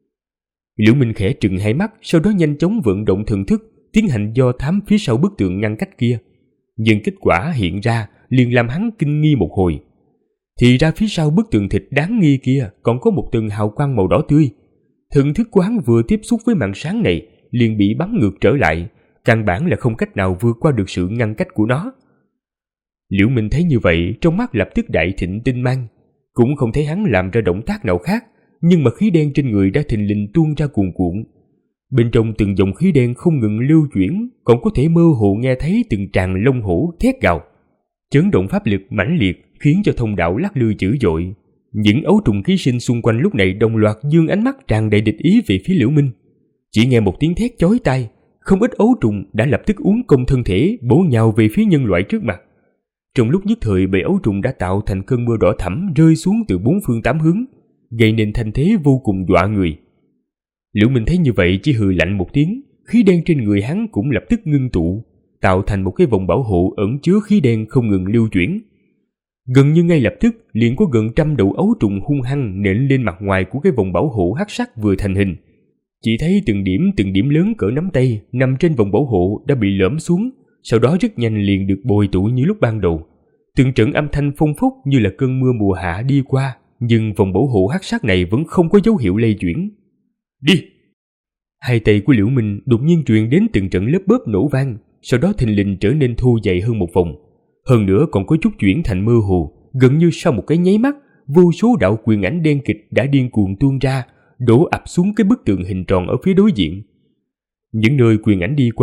Liễu Minh khẽ trừng hai mắt, sau đó nhanh chóng vận động thần thức, tiến hành do thám phía sau bức tường ngăn cách kia. Nhưng kết quả hiện ra liền làm hắn kinh nghi một hồi. Thì ra phía sau bức tường thịt đáng nghi kia còn có một tầng hào quang màu đỏ tươi. Thần thức của hắn vừa tiếp xúc với màn sáng này liền bị bắn ngược trở lại, căn bản là không cách nào vượt qua được sự ngăn cách của nó. Liễu Minh thấy như vậy, trong mắt lập tức đại thịnh tinh mang, cũng không thấy hắn làm ra động tác nào khác, nhưng mà khí đen trên người đã thình lình tuôn ra cuồn cuộn. Bên trong từng dòng khí đen không ngừng lưu chuyển, còn có thể mơ hồ nghe thấy từng tràng lông hổ thét gào. Chấn động pháp lực mãnh liệt khiến cho thông đạo lắc lư dữ dội. Những ấu trùng ký sinh xung quanh lúc này đồng loạt dương ánh mắt tràn đầy địch ý về phía Liễu Minh. Chỉ nghe một tiếng thét chói tai, không ít ấu trùng đã lập tức uốn cong thân thể bổ nhào về phía nhân loại trước mặt. Trong lúc nhất thời, bầy ấu trùng đã tạo thành cơn mưa đỏ thẫm rơi xuống từ bốn phương tám hướng, gây nên thành thế vô cùng dọa người. Liễu Minh thấy như vậy chỉ hừ lạnh một tiếng, khí đen trên người hắn cũng lập tức ngưng tụ, tạo thành một cái vòng bảo hộ ẩn chứa khí đen không ngừng lưu chuyển. Gần như ngay lập tức liền có gần 100 đầu ấu trùng hung hăng nện lên mặt ngoài của cái vòng bảo hộ hắc sắc vừa thành hình. Chỉ thấy từng điểm lớn cỡ nắm tay nằm trên vòng bảo hộ đã bị lõm xuống, sau đó rất nhanh liền được bồi tụ như lúc ban đầu. Từng trận âm thanh phong phúc như là cơn mưa mùa hạ đi qua, nhưng vòng bảo hộ hắc sắc này vẫn không có dấu hiệu lay chuyển. Đi! Hai tay của Liễu Minh đột nhiên truyền đến từng trận lớp bớp nổ vang, sau đó thình lình trở nên thu dày hơn một vòng. Hơn nữa còn có chút chuyển thành mơ hồ, gần như sau một cái nháy mắt, vô số đạo quyền ảnh đen kịch đã điên cuồng tuôn ra, đổ ập xuống cái bức tường hình tròn ở phía đối diện. Những nơi quyền ảnh đi qua,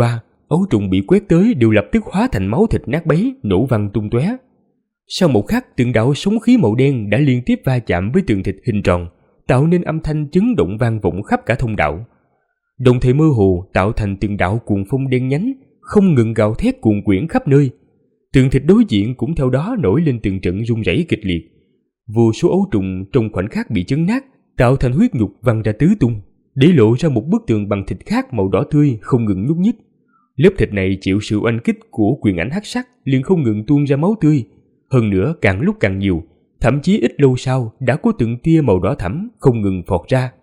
Ấu trùng bị quét tới đều lập tức hóa thành máu thịt nát bấy, nổ văng tung tóe. Sau một khắc, từng đạo sóng khí màu đen đã liên tiếp va chạm với tường thịt hình tròn, tạo nên âm thanh chấn động vang vọng khắp cả thông đạo. Đồng thời mơ hồ tạo thành từng đạo cuồng phong đen nhánh, không ngừng gào thét cuồn quyển khắp nơi. Tường thịt đối diện cũng theo đó nổi lên từng trận rung rẩy kịch liệt. Vô số ấu trùng trong khoảnh khắc bị chấn nát, tạo thành huyết nhục văng ra tứ tung, để lộ ra một bức tường bằng thịt khác màu đỏ tươi không ngừng nhúc nhích. Lớp thịt này chịu sự oanh kích của quyền ảnh hắc sắc liền không ngừng tuôn ra máu tươi, hơn nữa càng lúc càng nhiều, thậm chí ít lâu sau đã có từng tia màu đỏ thẫm không ngừng phọt ra.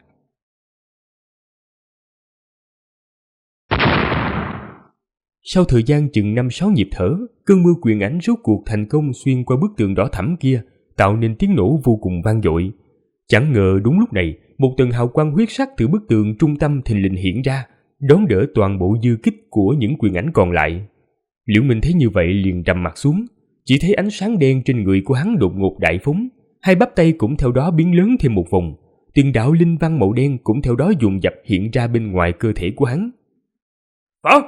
Sau thời gian chừng 5-6 nhịp thở, cơn mưa quyền ảnh rốt cuộc thành công xuyên qua bức tường đỏ thẫm kia, tạo nên tiếng nổ vô cùng vang dội. Chẳng ngờ đúng lúc này, một tầng hào quang huyết sắc từ bức tường trung tâm thình lình hiện ra, đón đỡ toàn bộ dư kích của những quyền ảnh còn lại. Liễu Minh thấy như vậy liền trầm mặt xuống, chỉ thấy ánh sáng đen trên người của hắn đột ngột đại phóng, hai bắp tay cũng theo đó biến lớn thêm một vòng, từng đạo linh văn màu đen cũng theo đó dồn dập hiện ra bên ngoài cơ thể của hắn. Phóng!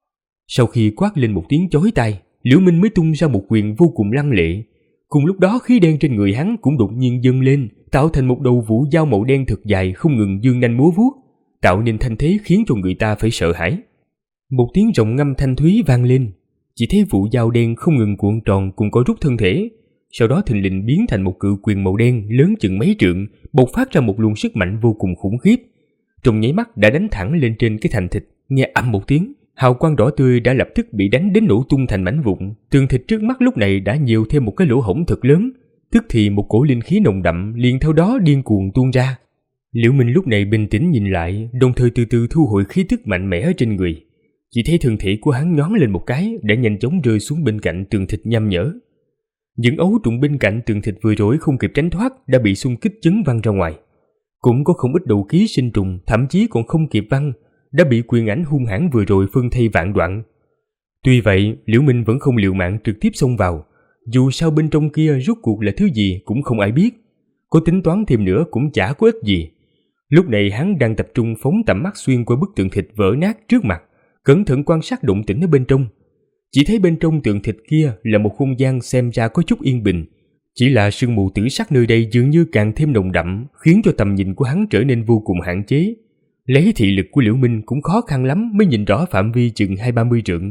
Sau khi quát lên một tiếng chói tai, Liễu Minh mới tung ra một quyền vô cùng lăng lệ. Cùng lúc đó khí đen trên người hắn cũng đột nhiên dâng lên, tạo thành một đầu vũ dao màu đen thật dài không ngừng giương nanh múa vuốt, tạo nên thanh thế khiến cho người ta phải sợ hãi. Một tiếng rồng ngâm thanh thúy vang lên, chỉ thấy vũ dao đen không ngừng cuộn tròn cùng co rút thân thể, sau đó thình lình biến thành một cự quyền màu đen lớn chừng mấy trượng, bộc phát ra một luồng sức mạnh vô cùng khủng khiếp. Trong nháy mắt đã đánh thẳng lên trên cái thành thịt, nghe ầm một tiếng, hào quang đỏ tươi đã lập tức bị đánh đến nổ tung thành mảnh vụn. Tường thịt trước mắt lúc này đã nhiều thêm một cái lỗ hổng thật lớn, tức thì một cổ linh khí nồng đậm liền theo đó điên cuồng tuôn ra. Liễu Minh lúc này bình tĩnh nhìn lại, đồng thời từ từ thu hồi khí tức mạnh mẽ trên người. Chỉ thấy thân thể của hắn nhón lên một cái để nhanh chóng rơi xuống bên cạnh tường thịt nham nhở. Những ấu trùng bên cạnh tường thịt vừa rồi không kịp tránh thoát đã bị xung kích chấn văng ra ngoài. Cũng có không ít đầu ký sinh trùng thậm chí còn không kịp văng, đã bị quyền ảnh hung hãn vừa rồi phân thây vạn đoạn. Tuy vậy, Liễu Minh vẫn không liều mạng trực tiếp xông vào, dù sao bên trong kia rốt cuộc là thứ gì cũng không ai biết, có tính toán thêm nữa cũng chả có ích gì. Lúc này hắn đang tập trung phóng tầm mắt xuyên qua bức tường thịt vỡ nát trước mặt, cẩn thận quan sát động tĩnh ở bên trong. Chỉ thấy bên trong tường thịt kia là một không gian xem ra có chút yên bình, chỉ là sương mù tử sắc nơi đây dường như càng thêm nồng đậm, khiến cho tầm nhìn của hắn trở nên vô cùng hạn chế. Lấy thị lực của Liễu Minh cũng khó khăn lắm mới nhìn rõ phạm vi chừng 20-30 trượng.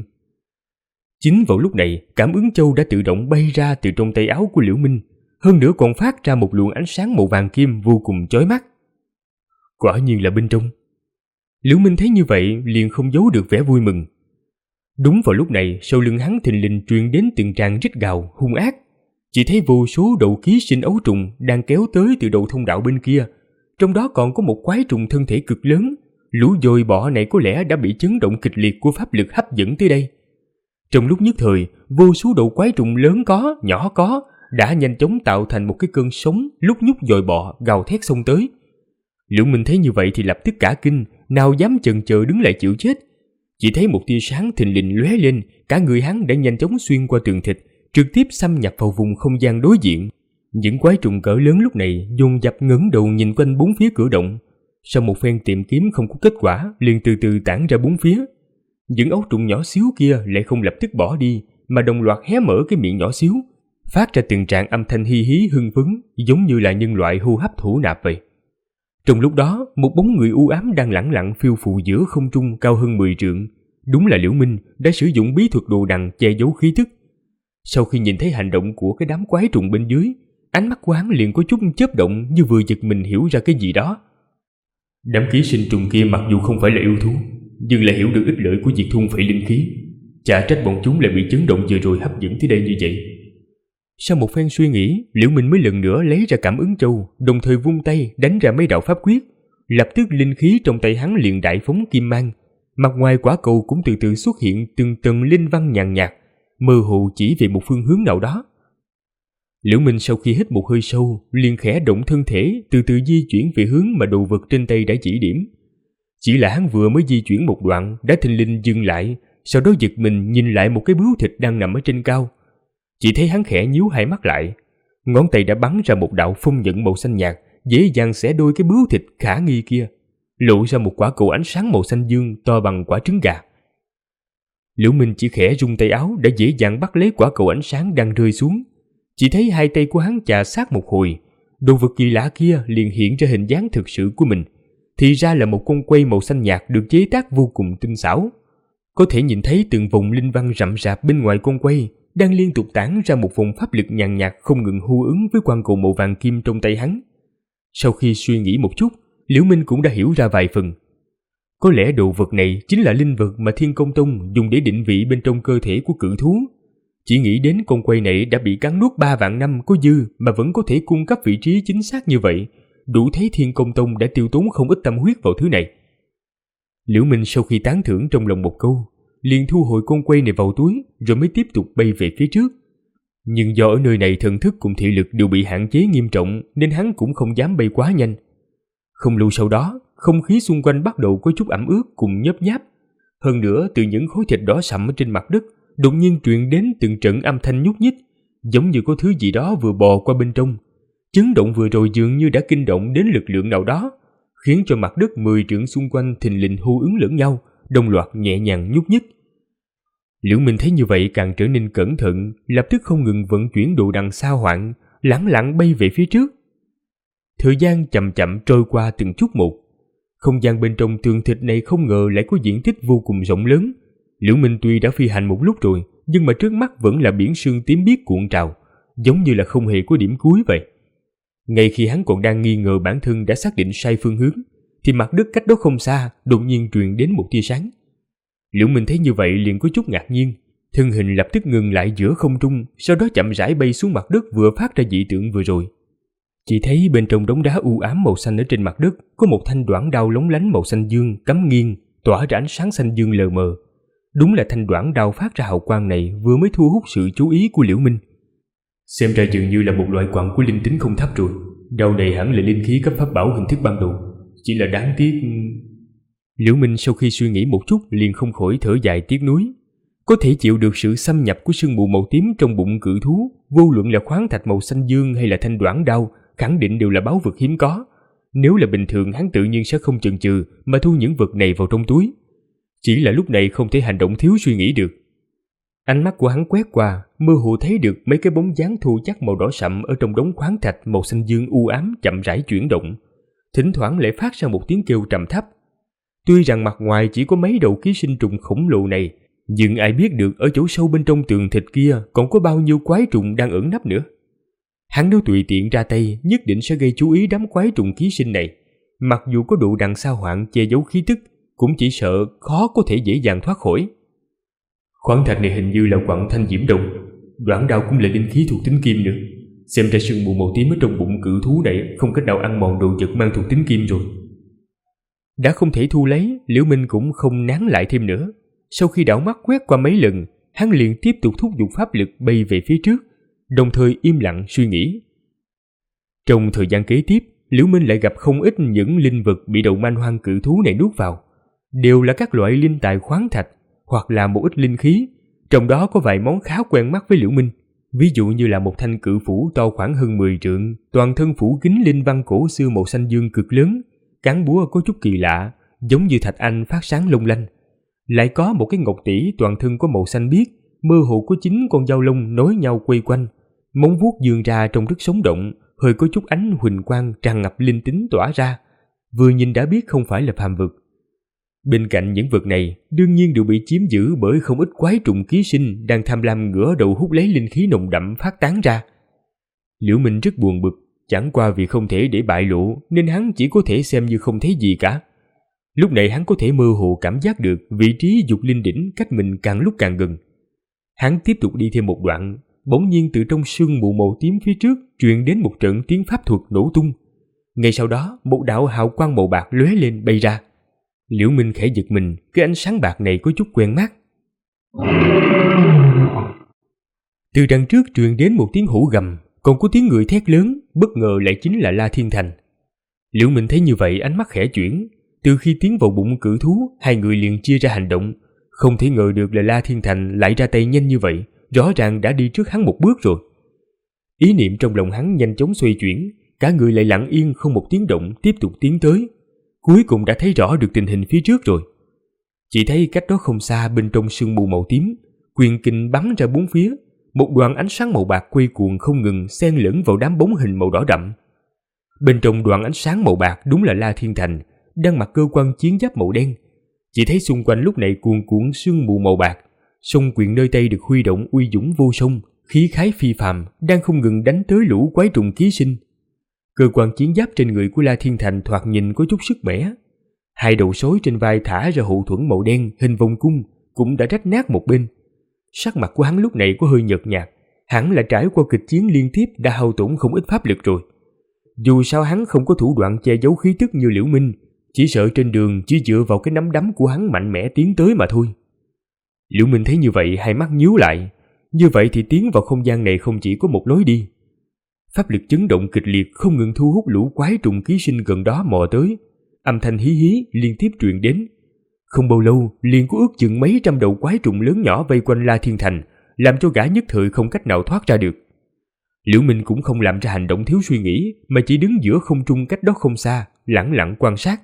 Chính vào lúc này, cảm ứng châu đã tự động bay ra từ trong tay áo của Liễu Minh, hơn nữa còn phát ra một luồng ánh sáng màu vàng kim vô cùng chói mắt. Quả nhiên là bên trong. Liễu Minh thấy như vậy liền không giấu được vẻ vui mừng. Đúng vào lúc này, sau lưng hắn thình lình truyền đến từng tràng rít gào hung ác. Chỉ thấy vô số đầu ký sinh ấu trùng đang kéo tới từ đầu thông đạo bên kia, trong đó còn có một quái trùng thân thể cực lớn. Lũ dồi bọ này có lẽ đã bị chấn động kịch liệt của pháp lực hấp dẫn tới đây. Trong lúc nhất thời, vô số đầu quái trùng lớn có, nhỏ có đã nhanh chóng tạo thành một cái cơn sóng lúc nhúc dồi bọ gào thét xông tới. Liễu Minh thấy như vậy thì lập tức cả kinh, nào dám chần chờ đứng lại chịu chết. Chỉ thấy một tia sáng thình lình lóe lên, cả người hắn đã nhanh chóng xuyên qua tường thịt, trực tiếp xâm nhập vào vùng không gian đối diện. Những quái trùng cỡ lớn lúc này dồn dập ngẩng đầu nhìn quanh bốn phía cửa động. Sau một phen tìm kiếm không có kết quả, liền từ từ tản ra bốn phía. Những ấu trùng nhỏ xíu kia lại không lập tức bỏ đi, mà đồng loạt hé mở cái miệng nhỏ xíu, phát ra từng tràng âm thanh hi hí hưng phấn, giống như là nhân loại hô hấp thổ nạp vậy. Trong lúc đó, một bóng người u ám đang lẳng lặng phiêu phù giữa không trung cao hơn 10 trượng. Đúng là Liễu Minh đã sử dụng bí thuật đồ đằng che giấu khí tức. Sau khi nhìn thấy hành động của cái đám quái trùng bên dưới, ánh mắt của hắn liền có chút chớp động, như vừa giật mình hiểu ra cái gì đó. Đám ký sinh trùng kia mặc dù không phải là yêu thú, nhưng lại hiểu được ích lợi của việc thôn phệ linh khí. Chả trách bọn chúng lại bị chấn động vừa rồi hấp dẫn tới đây như vậy. Sau một phen suy nghĩ, Liễu Minh mới lần nữa lấy ra cảm ứng châu, đồng thời vung tay đánh ra mấy đạo pháp quyết. Lập tức linh khí trong tay hắn liền đại phóng kim mang, mặt ngoài quả cầu cũng từ từ xuất hiện từng tầng linh văn nhàn nhạt, mơ hồ chỉ về một phương hướng nào đó. Liễu Minh sau khi hít một hơi sâu, liền khẽ động thân thể, từ từ di chuyển về hướng mà đồ vật trên tay đã chỉ điểm. Chỉ là hắn vừa mới di chuyển một đoạn, đã thình lình dừng lại, sau đó giật mình nhìn lại một cái bướu thịt đang nằm ở trên cao. Chỉ thấy hắn khẽ nhíu hai mắt lại, ngón tay đã bắn ra một đạo phong nhận màu xanh nhạt, dễ dàng xẻ đôi cái bướu thịt khả nghi kia, lộ ra một quả cầu ánh sáng màu xanh dương to bằng quả trứng gà. Liễu Minh chỉ khẽ rung tay áo đã dễ dàng bắt lấy quả cầu ánh sáng đang rơi xuống. Chỉ thấy hai tay của hắn chà sát một hồi, đồ vật kỳ lạ kia liền hiện ra hình dáng thực sự của mình. Thì ra là một con quay màu xanh nhạt được chế tác vô cùng tinh xảo. Có thể nhìn thấy từng vùng linh văn rậm rạp bên ngoài con quay đang liên tục tản ra một vùng pháp lực nhàn nhạt không ngừng hô ứng với quan cầu màu vàng kim trong tay hắn. Sau khi suy nghĩ một chút, Liễu Minh cũng đã hiểu ra vài phần. Có lẽ đồ vật này chính là linh vật mà Thiên Công Tông dùng để định vị bên trong cơ thể của cự thú. Chỉ nghĩ đến con quay này đã bị cắn nuốt 3 vạn năm có dư mà vẫn có thể cung cấp vị trí chính xác như vậy, đủ thấy Thiên Công Tông đã tiêu tốn không ít tâm huyết vào thứ này. Liễu Minh sau khi tán thưởng trong lòng một câu, liền thu hồi con quay này vào túi rồi mới tiếp tục bay về phía trước. Nhưng do ở nơi này thần thức cùng thị lực đều bị hạn chế nghiêm trọng nên hắn cũng không dám bay quá nhanh. Không lâu sau đó, không khí xung quanh bắt đầu có chút ẩm ướt cùng nhớp nháp. Hơn nữa, từ những khối thịt đỏ sậm ở trên mặt đất đột nhiên truyền đến từng trận âm thanh nhúc nhích, giống như có thứ gì đó vừa bò qua bên trong. Chấn động vừa rồi dường như đã kinh động đến lực lượng nào đó, khiến cho mặt đất 10 trượng xung quanh thình lình hô ứng lẫn nhau, đồng loạt nhẹ nhàng nhúc nhích. Liễu Minh thấy như vậy càng trở nên cẩn thận, lập tức không ngừng vận chuyển đồ đằng sao hoạn, lẳng lặng bay về phía trước. Thời gian chậm chậm trôi qua từng chút một. Không gian bên trong tường thịt này không ngờ lại có diện tích vô cùng rộng lớn. Liễu Minh tuy đã phi hành một lúc rồi, nhưng mà trước mắt vẫn là biển sương tím biếc cuộn trào, giống như là không hề có điểm cuối vậy. Ngay khi hắn còn đang nghi ngờ bản thân đã xác định sai phương hướng, thì mặt đất cách đó không xa đột nhiên truyền đến một tia sáng. Liễu Minh thấy như vậy liền có chút ngạc nhiên, thân hình lập tức ngừng lại giữa không trung, sau đó chậm rãi bay xuống mặt đất vừa phát ra dị tượng vừa rồi. Chỉ thấy bên trong đống đá u ám màu xanh ở trên mặt đất có một thanh đoản đao lóng lánh màu xanh dương cắm nghiêng, tỏa ra ánh sáng xanh dương lờ mờ. Đúng là thanh đoản đao phát ra hào quang này vừa mới thu hút sự chú ý của Liễu Minh. Xem ra dường như là một loại quặng của linh tính không thấp rồi. Đao này hẳn là linh khí cấp pháp bảo hình thức ban đầu, chỉ là đáng tiếc. Liễu Minh sau khi suy nghĩ một chút liền không khỏi thở dài tiếc nuối. Có thể chịu được sự xâm nhập của sương mù màu tím trong bụng cự thú, vô luận là khoáng thạch màu xanh dương hay là thanh đoản đao, khẳng định đều là báu vật hiếm có. Nếu là bình thường hắn tự nhiên sẽ không chần chừ mà thu những vật này vào trong túi. Chỉ là lúc này không thể hành động thiếu suy nghĩ được. Ánh mắt của hắn quét qua, mơ hồ thấy được mấy cái bóng dáng thô chắc màu đỏ sậm ở trong đống khoáng thạch màu xanh dương u ám chậm rãi chuyển động, thỉnh thoảng lại phát ra một tiếng kêu trầm thấp. Tuy rằng mặt ngoài chỉ có mấy đầu ký sinh trùng khổng lồ này, nhưng ai biết được ở chỗ sâu bên trong tường thịt kia còn có bao nhiêu quái trùng đang ẩn nấp nữa. Hắn nếu tùy tiện ra tay nhất định sẽ gây chú ý đám quái trùng ký sinh này. Mặc dù có độ đằng sao hoạn che giấu khí tức, cũng chỉ sợ khó có thể dễ dàng thoát khỏi. Khoáng thạch này hình như là quặng thanh diễm đồng, đoản đao cũng là linh khí thuộc tính kim nữa. Xem ra sương mù màu tím ở trong bụng cự thú này không cách nào ăn mòn đồ vật mang thuộc tính kim rồi. Đã không thể thu lấy, Liễu Minh cũng không nán lại thêm nữa. Sau khi đảo mắt quét qua mấy lần, hắn liền tiếp tục thúc giục pháp lực bay về phía trước, đồng thời im lặng suy nghĩ. Trong thời gian kế tiếp, Liễu Minh lại gặp không ít những linh vật bị đầu man hoang cự thú này nuốt vào, đều là các loại linh tài khoáng thạch hoặc là một ít linh khí. Trong đó có vài món khá quen mắt với Liễu Minh, ví dụ như là một thanh cự phủ to khoảng hơn 10 trượng, toàn thân phủ kính linh văn cổ xưa màu xanh dương cực lớn, cán búa có chút kỳ lạ, giống như thạch anh phát sáng long lanh. Lại có một cái ngọc tỷ toàn thân có màu xanh biếc, mơ hồ có 9 con dao lông nối nhau quay quanh, móng vuốt vươn ra trông rất sống động, hơi có chút ánh huỳnh quang tràn ngập linh tính tỏa ra, vừa nhìn đã biết không phải là phàm vật. Bên cạnh những vật này đương nhiên đều bị chiếm giữ bởi không ít quái trùng ký sinh đang tham lam ngửa đầu hút lấy linh khí nồng đậm phát tán ra. Liễu Minh rất buồn bực, chẳng qua vì không thể để bại lộ nên hắn chỉ có thể xem như không thấy gì cả. Lúc này hắn có thể mơ hồ cảm giác được vị trí dục linh đỉnh cách mình càng lúc càng gần. Hắn tiếp tục đi thêm một đoạn, bỗng nhiên từ trong sương mù màu tím phía trước truyền đến một trận tiếng pháp thuật nổ tung. Ngay sau đó, một đạo hào quang màu bạc lóe lên bay ra. Liễu Minh khẽ giật mình, cái ánh sáng bạc này có chút quen mắt. Từ đằng trước truyền đến một tiếng hổ gầm, còn có tiếng người thét lớn, bất ngờ lại chính là La Thiên Thành. Liễu Minh thấy như vậy ánh mắt khẽ chuyển, từ khi tiến vào bụng cự thú, hai người liền chia ra hành động, không thể ngờ được là La Thiên Thành lại ra tay nhanh như vậy, rõ ràng đã đi trước hắn một bước rồi. Ý niệm trong lòng hắn nhanh chóng xoay chuyển, cả người lại lặng yên không một tiếng động tiếp tục tiến tới, cuối cùng đã thấy rõ được tình hình phía trước rồi. Chỉ thấy cách đó không xa, bên trong sương mù màu tím, quyền kình bắn ra bốn phía, một đoàn ánh sáng màu bạc quay cuồng không ngừng xen lẫn vào đám bóng hình màu đỏ đậm. Bên trong đoàn ánh sáng màu bạc đúng là La Thiên Thành đang mặc cơ quan chiến giáp màu đen. Chỉ thấy xung quanh lúc này cuồn cuộn sương mù màu bạc, song quyền nơi tay được huy động uy dũng vô song, khí khái phi phàm, đang không ngừng đánh tới lũ quái trùng ký sinh. Cơ quan chiến giáp trên người của La Thiên Thành thoạt nhìn có chút sức mẻ. Hai đầu sói trên vai thả ra hậu thuẫn màu đen hình vòng cung cũng đã rách nát một bên. Sắc mặt của hắn lúc này có hơi nhợt nhạt, hẳn là trải qua kịch chiến liên tiếp đã hao tổn không ít pháp lực rồi. Dù sao hắn không có thủ đoạn che giấu khí tức như Liễu Minh, chỉ sợ trên đường chỉ dựa vào cái nắm đấm của hắn mạnh mẽ tiến tới mà thôi. Liễu Minh thấy như vậy, hai mắt nhíu lại. Như vậy thì tiến vào không gian này không chỉ có một lối đi. Pháp lực chấn động kịch liệt không ngừng thu hút lũ quái trùng ký sinh gần đó mò tới. Âm thanh hí hí liên tiếp truyền đến. Không bao lâu liền có ước chừng mấy trăm đầu quái trùng lớn nhỏ vây quanh La Thiên Thành, làm cho gã nhất thời không cách nào thoát ra được. Liễu Minh cũng không làm ra hành động thiếu suy nghĩ, mà chỉ đứng giữa không trung cách đó không xa, lẳng lặng quan sát.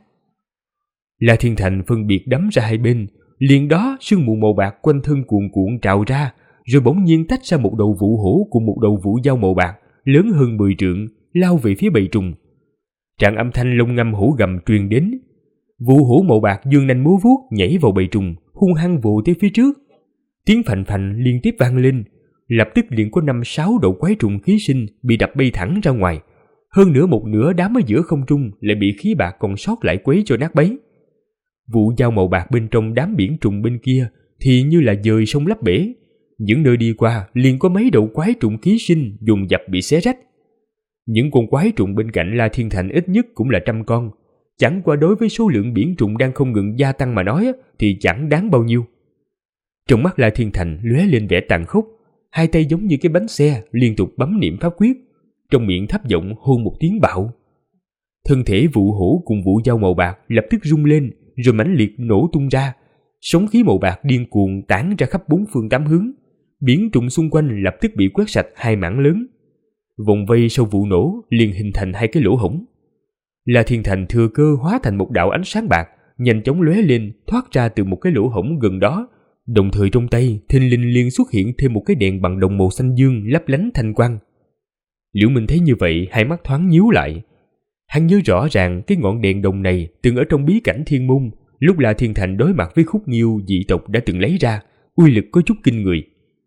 La Thiên Thành phân biệt đấm ra hai bên, liền đó sương mù màu bạc quanh thân cuồn cuộn trào ra, rồi bỗng nhiên tách ra một đầu vụ hổ cùng một đầu vũ dao màu bạc lớn hơn 10 trượng, lao về phía bầy trùng. Trạng âm thanh lông ngâm hổ gầm truyền đến. Vụ hổ màu bạc dương nanh múa vuốt nhảy vào bầy trùng, hung hăng vồ tới phía trước. Tiếng phành phành liên tiếp vang lên, lập tức liền có 5-6 đầu quái trùng ký sinh bị đập bay thẳng ra ngoài. Hơn nữa một nửa đám ở giữa không trung lại bị khí bạc còn sót lại quấy cho nát bấy. Vụ dao màu bạc bên trong đám biển trùng bên kia thì như là dời sông lấp bể. Những nơi đi qua liền có mấy đầu quái trùng ký sinh dùng dập bị xé rách. Những con quái trùng bên cạnh La Thiên Thành ít nhất cũng là 100 con. Chẳng qua đối với số lượng biển trùng đang không ngừng gia tăng mà nói thì chẳng đáng bao nhiêu. Trong mắt La Thiên Thành lóe lên vẻ tàn khốc, hai tay giống như cái bánh xe liên tục bấm niệm pháp quyết, trong miệng thấp giọng hôn một tiếng bạo. Thân thể vụ hổ cùng vụ dao màu bạc lập tức rung lên, rồi mãnh liệt nổ tung ra. Sóng khí màu bạc điên cuồng tản ra khắp 4 phương 8 hướng. Biển trùng xung quanh lập tức bị quét sạch hai mảng lớn. Vòng vây sau vụ nổ liền hình thành hai cái lỗ hổng. La Thiên Thành thừa cơ hóa thành một đạo ánh sáng bạc, nhanh chóng lóe lên thoát ra từ một cái lỗ hổng gần đó. Đồng thời trong tay thình lình liền xuất hiện thêm một cái đèn bằng đồng màu xanh dương lấp lánh thanh quang. Liễu Minh thấy như vậy, hai mắt thoáng nhíu lại. Hắn nhớ rõ ràng cái ngọn đèn đồng này từng ở trong bí cảnh Thiên Môn, lúc La Thiên Thành đối mặt với Khúc Nghiêu dị tộc đã từng lấy ra, uy lực có chút kinh người.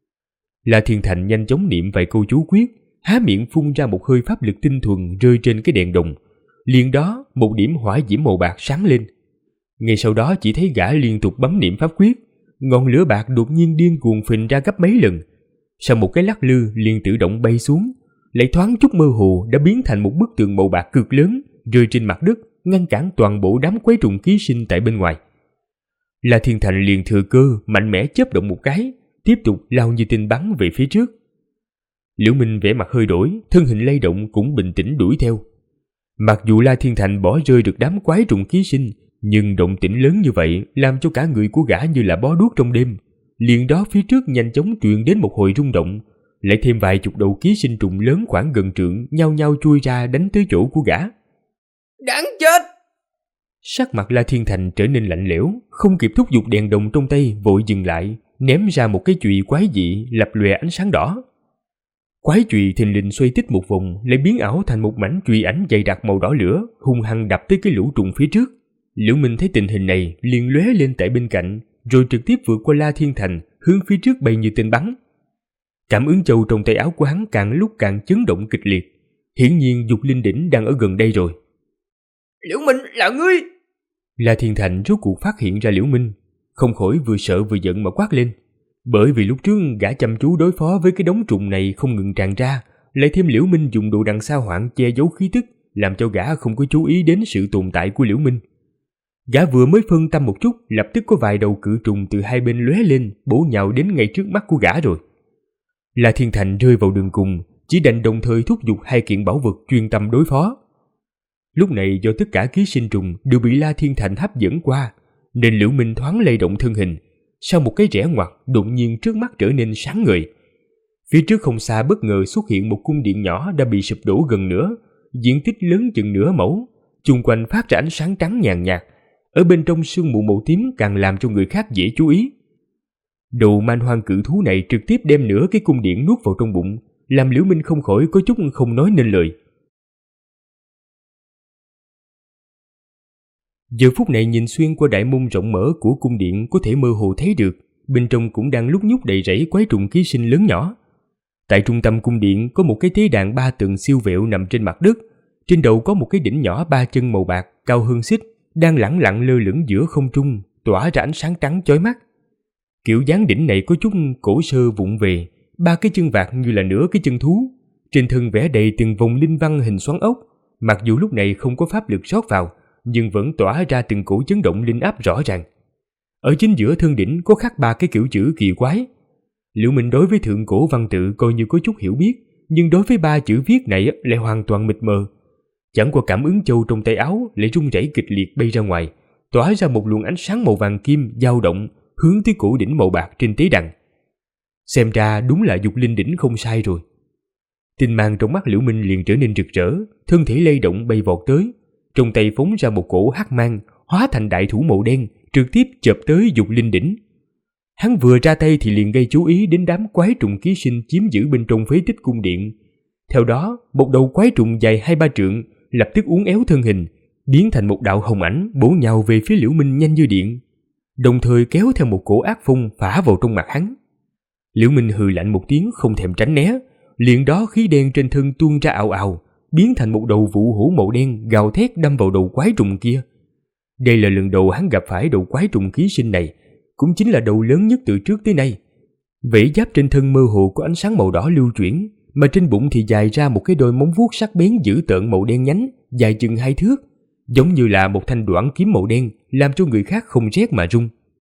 La Thiên Thành nhanh chóng niệm vài câu chú quyết, há miệng phun ra một hơi pháp lực tinh thuần rơi trên cái đèn đồng. Liền đó một điểm hỏa diễm màu bạc sáng lên. Ngay sau đó chỉ thấy gã liên tục bấm niệm pháp quyết, ngọn lửa bạc đột nhiên điên cuồng phình ra gấp mấy lần. Sau một cái lắc lư liền tự động bay xuống, lại thoáng chút mơ hồ đã biến thành một bức tường màu bạc cực lớn rơi trên mặt đất, ngăn cản toàn bộ đám quái trùng ký sinh tại bên ngoài. La Thiên Thành liền thừa cơ mạnh mẽ chớp động một cái, tiếp tục lao như tên bắn về phía trước. Liễu Minh vẻ mặt hơi đổi, thân hình lay động cũng bình tĩnh đuổi theo. Mặc dù La Thiên Thành bỏ rơi được đám quái trùng ký sinh, nhưng động tĩnh lớn như vậy làm cho cả người của gã như là bó đuốc trong đêm. Liền đó phía trước nhanh chóng truyền đến một hồi rung động, lại thêm vài chục đầu ký sinh trùng lớn khoảng gần trượng nhao nhao chui ra đánh tới chỗ của gã. Đáng chết! Sắc mặt La Thiên Thành trở nên lạnh lẽo, không kịp thúc giục đèn đồng trong tay vội dừng lại, ném ra một cái chùy quái dị lập lòe ánh sáng đỏ. Quái chùy thình lình xoay tít một vòng, lại biến ảo thành một mảnh chùy ảnh dày đặc màu đỏ lửa, hung hăng đập tới cái lũ trùng phía trước. Liễu Minh thấy tình hình này liền lóe lên tại bên cạnh, rồi trực tiếp vượt qua La Thiên Thành, hướng phía trước bay như tên bắn. Cảm ứng châu trong tay áo của hắn càng lúc càng chấn động kịch liệt, hiển nhiên Dục Linh Đỉnh đang ở gần đây rồi. Liễu Minh, là ngươi! La Thiên Thành rốt cuộc phát hiện ra Liễu Minh, không khỏi vừa sợ vừa giận mà quát lên. Bởi vì lúc trước gã chăm chú đối phó với cái đống trùng này không ngừng tràn ra, lại thêm Liễu Minh dùng đồ đằng sao hoảng che giấu khí tức, làm cho gã không có chú ý đến sự tồn tại của Liễu Minh. Gã vừa mới phân tâm một chút, lập tức có vài đầu cự trùng từ hai bên lóe lên, bổ nhào đến ngay trước mắt của gã rồi. La Thiên Thành rơi vào đường cùng, chỉ đành đồng thời thúc giục hai kiện bảo vật chuyên tâm đối phó. Lúc này do tất cả ký sinh trùng đều bị La Thiên Thành hấp dẫn qua, nên Liễu Minh thoáng lay động thân hình, sau một cái rẽ ngoặt đột nhiên trước mắt trở nên sáng ngời. Phía trước không xa bất ngờ xuất hiện một cung điện nhỏ đã bị sụp đổ gần nửa, diện tích lớn chừng nửa mẫu, chung quanh phát ra ánh sáng trắng nhàn nhạt. Ở bên trong sương mù màu tím càng làm cho người khác dễ chú ý. Đầu man hoang cự thú này trực tiếp đem nửa cái cung điện nuốt vào trong bụng, làm Liễu Minh không khỏi có chút không nói nên lời. Giờ phút này nhìn xuyên qua đại môn rộng mở của cung điện có thể mơ hồ thấy được, bên trong cũng đang lúc nhúc đầy rẫy quái trùng ký sinh lớn nhỏ. Tại trung tâm cung điện có một cái tế đàn 3 tầng siêu vẹo nằm trên mặt đất, trên đầu có một cái đỉnh nhỏ 3 chân màu bạc cao hơn xích, đang lẳng lặng lơ lửng giữa không trung, tỏa ra ánh sáng trắng chói mắt. Kiểu dáng đỉnh này có chút cổ sơ vụng về, 3 cái chân vạc như là nửa cái chân thú, trên thân vẽ đầy từng vòng linh văn hình xoắn ốc, mặc dù lúc này không có pháp lực rót vào, nhưng vẫn tỏa ra từng cổ chấn động linh áp rõ ràng. Ở chính giữa thân đỉnh có khắc 3 cái kiểu chữ kỳ quái. Liễu Minh đối với thượng cổ văn tự coi như có chút hiểu biết, nhưng đối với 3 chữ viết này lại hoàn toàn mịt mờ. Chẳng qua cảm ứng châu trong tay áo lại rung rẩy kịch liệt bay ra ngoài, tỏa ra một luồng ánh sáng màu vàng kim dao động hướng tới cổ đỉnh màu bạc trên tế đàn. Xem ra đúng là dục linh đỉnh không sai rồi. Tinh mang trong mắt Liễu Minh liền trở nên rực rỡ, thân thể lay động bay vọt tới, trong tay phóng ra một cổ hắc mang, hóa thành đại thủ màu đen, trực tiếp chộp tới dục linh đỉnh. Hắn vừa ra tay thì liền gây chú ý đến đám quái trùng ký sinh chiếm giữ bên trong phế tích cung điện. Theo đó, một đầu quái trùng dài 2-3 trượng lập tức uốn éo thân hình, biến thành một đạo hồng ảnh bổ nhào về phía Liễu Minh nhanh như điện, đồng thời kéo theo một cổ ác phong phả vào trong mặt hắn. Liễu Minh hừ lạnh một tiếng không thèm tránh né, liền đó khí đen trên thân tuôn ra ào ào, biến thành một đầu vụ hổ màu đen gào thét đâm vào đầu quái trùng kia. Đây là lần đầu hắn gặp phải đầu quái trùng ký sinh này, cũng chính là đầu lớn nhất từ trước tới nay. Vảy giáp trên thân mơ hồ có ánh sáng màu đỏ lưu chuyển, mà trên bụng thì dài ra một cái đôi móng vuốt sắc bén dữ tợn màu đen nhánh, dài chừng 2 thước, giống như là một thanh đoản kiếm màu đen, làm cho người khác không rét mà run.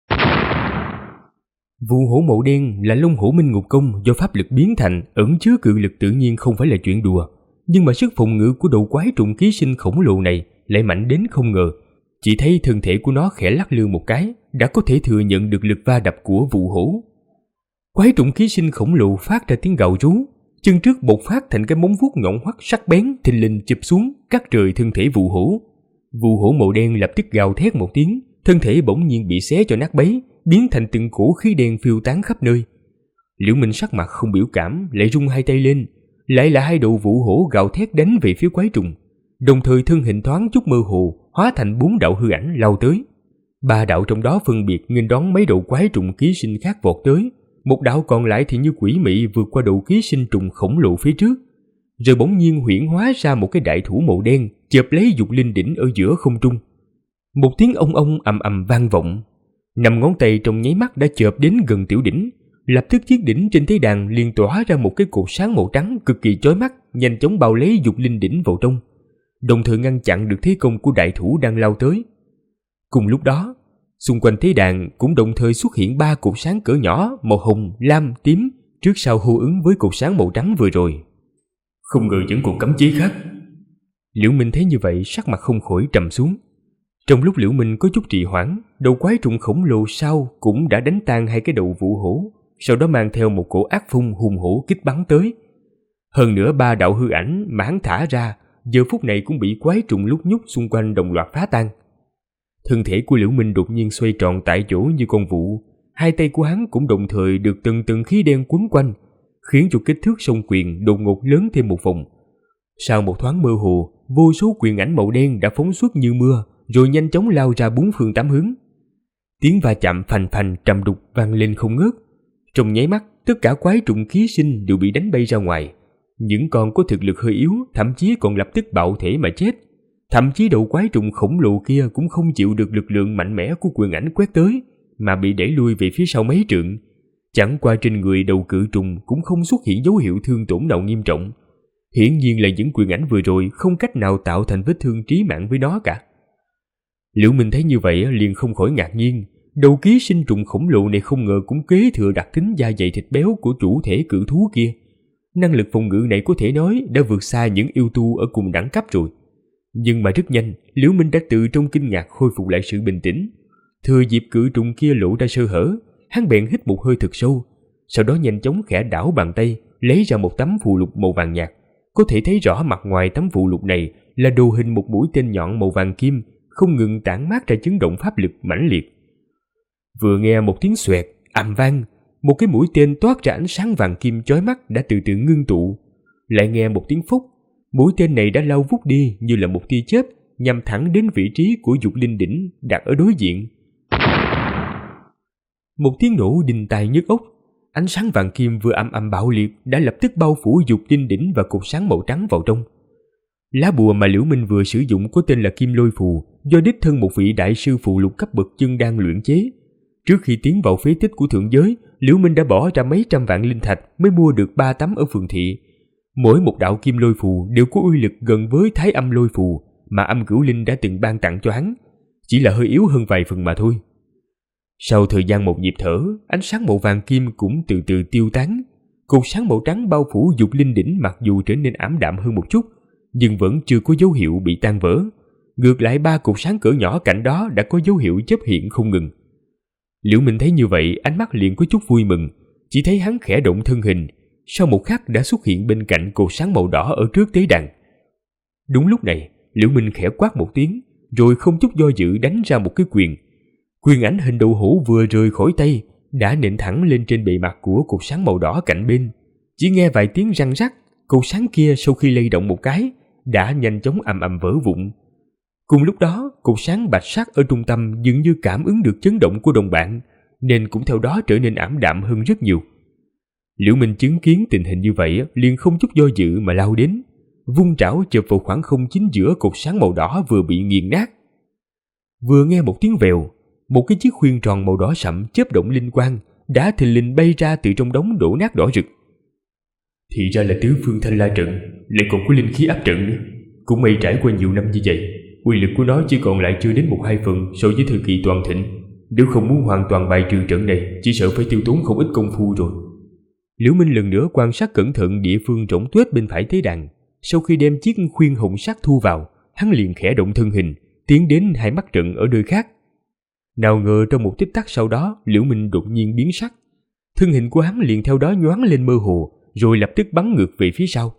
Vụ hổ màu đen là Long Hổ Minh Ngục Công do pháp lực biến thành, ẩn chứa cự lực tự nhiên không phải là chuyện đùa, nhưng mà sức phòng ngự của đầu quái trùng ký sinh khổng lồ này lại mạnh đến không ngờ. Chỉ thấy thân thể của nó khẽ lắc lư một cái, đã có thể thừa nhận được lực va đập của vụ hổ. Quái trùng ký sinh khổng lồ phát ra tiếng gào rú, chân trước bộc phát thành cái móng vuốt nhọn hoắt sắc bén thình lình chụp xuống, cắt rời thân thể vụ hổ. Vụ hổ màu đen lập tức gào thét một tiếng, thân thể bỗng nhiên bị xé cho nát bấy, biến thành từng cổ khí đen phiêu tán khắp nơi. Liễu Minh sắc mặt không biểu cảm, lại rung 2 tay lên, lại là 2 đầu vụ hổ gào thét đánh về phía quái trùng, đồng thời thân hình thoáng chút mơ hồ, hóa thành 4 đạo hư ảnh lao tới. 3 đạo trong đó phân biệt nghênh đón mấy đầu quái trùng ký sinh khác vọt tới, một đạo còn lại thì như quỷ mị vượt qua đầu ký sinh trùng khổng lồ phía trước, rồi bỗng nhiên huyễn hóa ra một cái đại thủ màu đen chộp lấy dục linh đỉnh ở giữa không trung. Một tiếng ông ông ầm ầm vang vọng, 5 ngón tay trong nháy mắt đã chộp đến gần tiểu đỉnh, lập tức chiếc đỉnh trên thế đàn liền tỏa ra một cái cột sáng màu trắng cực kỳ chói mắt, nhanh chóng bao lấy dục linh đỉnh vào trong, đồng thời ngăn chặn được thế công của đại thủ đang lao tới. Cùng lúc đó, xung quanh thế đàn cũng đồng thời xuất hiện 3 cột sáng cỡ nhỏ màu hồng, lam, tím, trước sau hô ứng với cột sáng màu trắng vừa rồi. Không ngờ vẫn còn cấm chế khác. Liễu Minh thấy như vậy, sắc mặt không khỏi trầm xuống. Trong lúc Liễu Minh có chút trì hoãn, đầu quái trùng khổng lồ sau cũng đã đánh tan 2 cái đầu vụ hổ, sau đó mang theo một cổ ác phong hùng hổ kích bắn tới. Hơn nữa 3 đạo hư ảnh mà hắn thả ra giờ phút này cũng bị quái trùng lúc nhúc xung quanh đồng loạt phá tan. Thân thể của Liễu Minh đột nhiên xoay tròn tại chỗ như con vụ, 2 tay của hắn cũng đồng thời được từng từng khí đen quấn quanh, khiến cho kích thước song quyền đột ngột lớn thêm một vòng. Sau một thoáng mơ hồ, vô số quyền ảnh màu đen đã phóng xuất như mưa, rồi nhanh chóng lao ra 4 phương 8 hướng. Tiếng va chạm phành phành trầm đục vang lên không ngớt. Trong nháy mắt, tất cả quái trùng ký sinh đều bị đánh bay ra ngoài. Những con có thực lực hơi yếu thậm chí còn lập tức bạo thể mà chết. Thậm chí đầu quái trùng khổng lồ kia cũng không chịu được lực lượng mạnh mẽ của quyền ảnh quét tới, mà bị đẩy lui về phía sau mấy trượng. Chẳng qua trên người đầu cự trùng cũng không xuất hiện dấu hiệu thương tổn nào nghiêm trọng. Hiển nhiên là những quyền ảnh vừa rồi không cách nào tạo thành vết thương trí mạng với nó cả. Liễu Minh thấy như vậy liền không khỏi ngạc nhiên. Đầu ký sinh trùng khổng lồ này không ngờ cũng kế thừa đặc tính da dày thịt béo của chủ thể cự thú kia. Năng lực phòng ngự này có thể nói đã vượt xa những yêu tu ở cùng đẳng cấp rồi. Nhưng mà rất nhanh, Liễu Minh đã tự trong kinh ngạc khôi phục lại sự bình tĩnh. Thừa dịp cự trùng kia lộ ra sơ hở, hắn bèn hít một hơi thật sâu, sau đó nhanh chóng khẽ đảo bàn tay, lấy ra một tấm phù lục màu vàng nhạt. Có thể thấy rõ mặt ngoài tấm phù lục này là đồ hình một mũi tên nhọn màu vàng kim, không ngừng tản mát ra chấn động pháp lực mãnh liệt. Vừa nghe một tiếng xoẹt, ầm vang, một cái mũi tên toát ra ánh sáng vàng kim chói mắt đã từ từ ngưng tụ. Lại nghe một tiếng phốc, mũi tên này đã lao vút đi như là một tia chớp, nhằm thẳng đến vị trí của dục linh đỉnh đặt ở đối diện. Một tiếng nổ đinh tai nhức óc, ánh sáng vàng kim vừa ầm ầm bạo liệt đã lập tức bao phủ dục linh đỉnh và cột sáng màu trắng vào trong. Lá bùa mà Liễu Minh vừa sử dụng có tên là Kim Lôi Phù, do đích thân một vị đại sư phụ lục cấp bậc chân đan luyện chế. Trước khi tiến vào phế tích của thượng giới, Liễu Minh đã bỏ ra mấy trăm vạn linh thạch mới mua được 3 tấm ở phường thị. Mỗi một đạo Kim Lôi Phù đều có uy lực gần với Thái Âm Lôi Phù mà Âm Cửu Linh đã từng ban tặng cho hắn, chỉ là hơi yếu hơn vài phần mà thôi. Sau thời gian một nhịp thở, ánh sáng màu vàng kim cũng từ từ tiêu tán. Cột sáng màu trắng bao phủ dục linh đỉnh mặc dù trở nên ảm đạm hơn một chút, nhưng vẫn chưa có dấu hiệu bị tan vỡ. Ngược lại 3 cột sáng cỡ nhỏ cạnh đó đã có dấu hiệu chớp hiện không ngừng. Liễu Minh thấy như vậy, ánh mắt liền có chút vui mừng, chỉ thấy hắn khẽ động thân hình, sau một khắc đã xuất hiện bên cạnh cột sáng màu đỏ ở trước tế đàn. Đúng lúc này, Liễu Minh khẽ quát một tiếng, rồi không chút do dự đánh ra một cái quyền. Quyền ảnh hình đậu hũ vừa rời khỏi tay, đã nện thẳng lên trên bề mặt của cột sáng màu đỏ cạnh bên. Chỉ nghe vài tiếng răng rắc, cột sáng kia sau khi lay động một cái, đã nhanh chóng ầm ầm vỡ vụn. Cùng lúc đó, cột sáng bạch sắc ở trung tâm dường như cảm ứng được chấn động của đồng bạn, nên cũng theo đó trở nên ảm đạm hơn rất nhiều. Liễu Minh chứng kiến tình hình như vậy, liền không chút do dự mà lao đến, vung trảo chộp vào khoảng không chính giữa cột sáng màu đỏ vừa bị nghiền nát. Vừa nghe một tiếng vèo, một cái chiếc khuyên tròn màu đỏ sậm chớp động linh quang đã thình lình bay ra từ trong đống đổ nát đỏ rực. Thì ra là tứ phương thanh la trận, lại còn có linh khí áp trận nữa. Cũng may trải qua nhiều năm như vậy, uy lực của nó chỉ còn lại chưa đến 1-2 phần so với thời kỳ toàn thịnh. Nếu không muốn hoàn toàn bài trừ trận này, chỉ sợ phải tiêu tốn không ít công phu rồi. Liễu Minh lần nữa quan sát cẩn thận địa phương rỗng tuếch bên phải tế đàn. Sau khi đem chiếc khuyên hồng sắc thu vào, hắn liền khẽ động thân hình, tiến đến 2 mắt trận ở nơi khác. Nào ngờ trong một tích tắc sau đó, Liễu Minh đột nhiên biến sắc. Thân hình của hắn liền theo đó nhoáng lên mơ hồ, rồi lập tức bắn ngược về phía sau.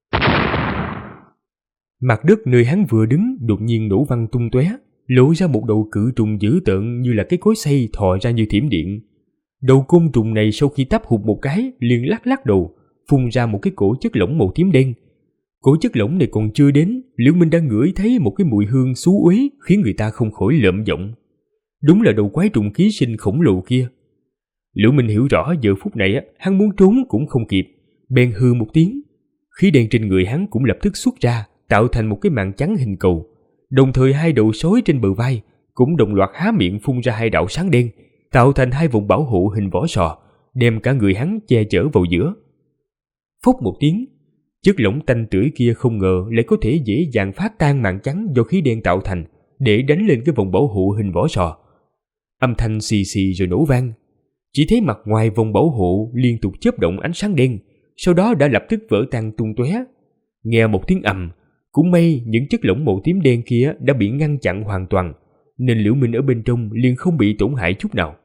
Mặt đất nơi hắn vừa đứng đột nhiên nổ văng tung tóe, lộ ra một đầu cự trùng dữ tợn như là cái cối xay thò ra như thiểm điện. Đầu côn trùng này sau khi táp hụt một cái, liền lắc lắc đầu, phun ra một cái cổ chất lỏng màu tím đen. Cổ chất lỏng này còn chưa đến, Liễu Minh đã ngửi thấy một cái mùi hương xú uế khiến người ta không khỏi lợm giọng. Đúng là đầu quái trùng ký sinh khổng lồ kia. Liễu Minh hiểu rõ giờ phút này hắn muốn trốn cũng không kịp, bèn hừ một tiếng. Khí đen trên người hắn cũng lập tức xuất ra, tạo thành một cái màn trắng hình cầu. Đồng thời 2 đầu sói trên bờ vai cũng đồng loạt há miệng phun ra 2 đạo sáng đen, tạo thành 2 vòng bảo hộ hình vỏ sò, đem cả người hắn che chở vào giữa. Phốc một tiếng, chất lỏng tanh tưởi kia không ngờ lại có thể dễ dàng phá tan màn trắng do khí đen tạo thành, để đánh lên cái vòng bảo hộ hình vỏ sò. Âm thanh xì xì rồi nổ vang. Chỉ thấy mặt ngoài vòng bảo hộ liên tục chớp động ánh sáng đen, sau đó đã lập tức vỡ tan tung tóe. Nghe một tiếng ầm, cũng may những chất lỏng màu tím đen kia đã bị ngăn chặn hoàn toàn, nên Liễu Minh ở bên trong liền không bị tổn hại chút nào.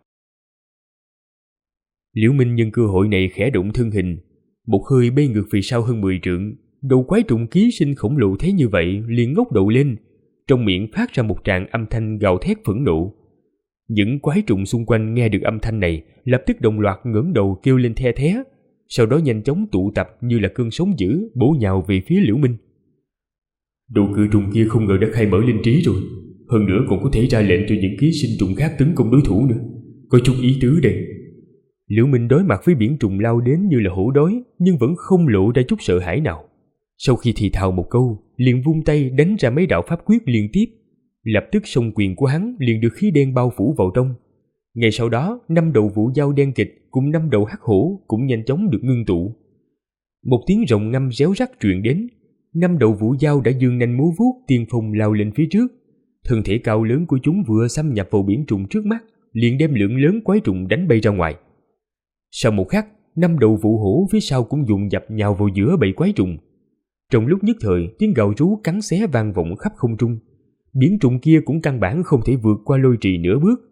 Liễu Minh nhân cơ hội này khẽ động thân hình, một hơi bay ngược về sau hơn 10 trượng. Đầu quái trùng ký sinh khổng lồ thấy như vậy liền ngóc đầu lên, trong miệng phát ra một tràng âm thanh gào thét phẫn nộ. Những quái trùng xung quanh nghe được âm thanh này lập tức đồng loạt ngẩng đầu kêu lên the thé, sau đó nhanh chóng tụ tập như là cơn sóng dữ bổ nhào về phía Liễu Minh. Đầu cự trùng kia không ngờ đã khai mở linh trí rồi, hơn nữa còn có thể ra lệnh cho những ký sinh trùng khác tấn công đối thủ nữa, có chút ý tứ đây. Liễu Minh đối mặt với biển trùng lao đến như là hổ đói, nhưng vẫn không lộ ra chút sợ hãi nào. Sau khi thì thào một câu, liền vung tay đánh ra mấy đạo pháp quyết liên tiếp. Lập tức song quyền của hắn liền được khí đen bao phủ vào trong. Ngay sau đó, 5 đầu vũ dao đen kịch cùng 5 đầu hắc hổ cũng nhanh chóng được ngưng tụ. Một tiếng rồng ngâm réo rắt truyền đến. 5 đầu vũ dao đã dương nanh múa vuốt tiên phong lao lên phía trước. Thân thể cao lớn của chúng vừa xâm nhập vào biển trùng trước mắt, liền đem lượng lớn quái trùng đánh bay ra ngoài. Sau một khắc, 5 đầu vũ hổ phía sau cũng dồn dập nhào vào giữa bầy quái trùng. Trong lúc nhất thời, tiếng gào rú cắn xé vang vọng khắp không trung. Biển trùng kia cũng căn bản không thể vượt qua lôi trì nửa bước.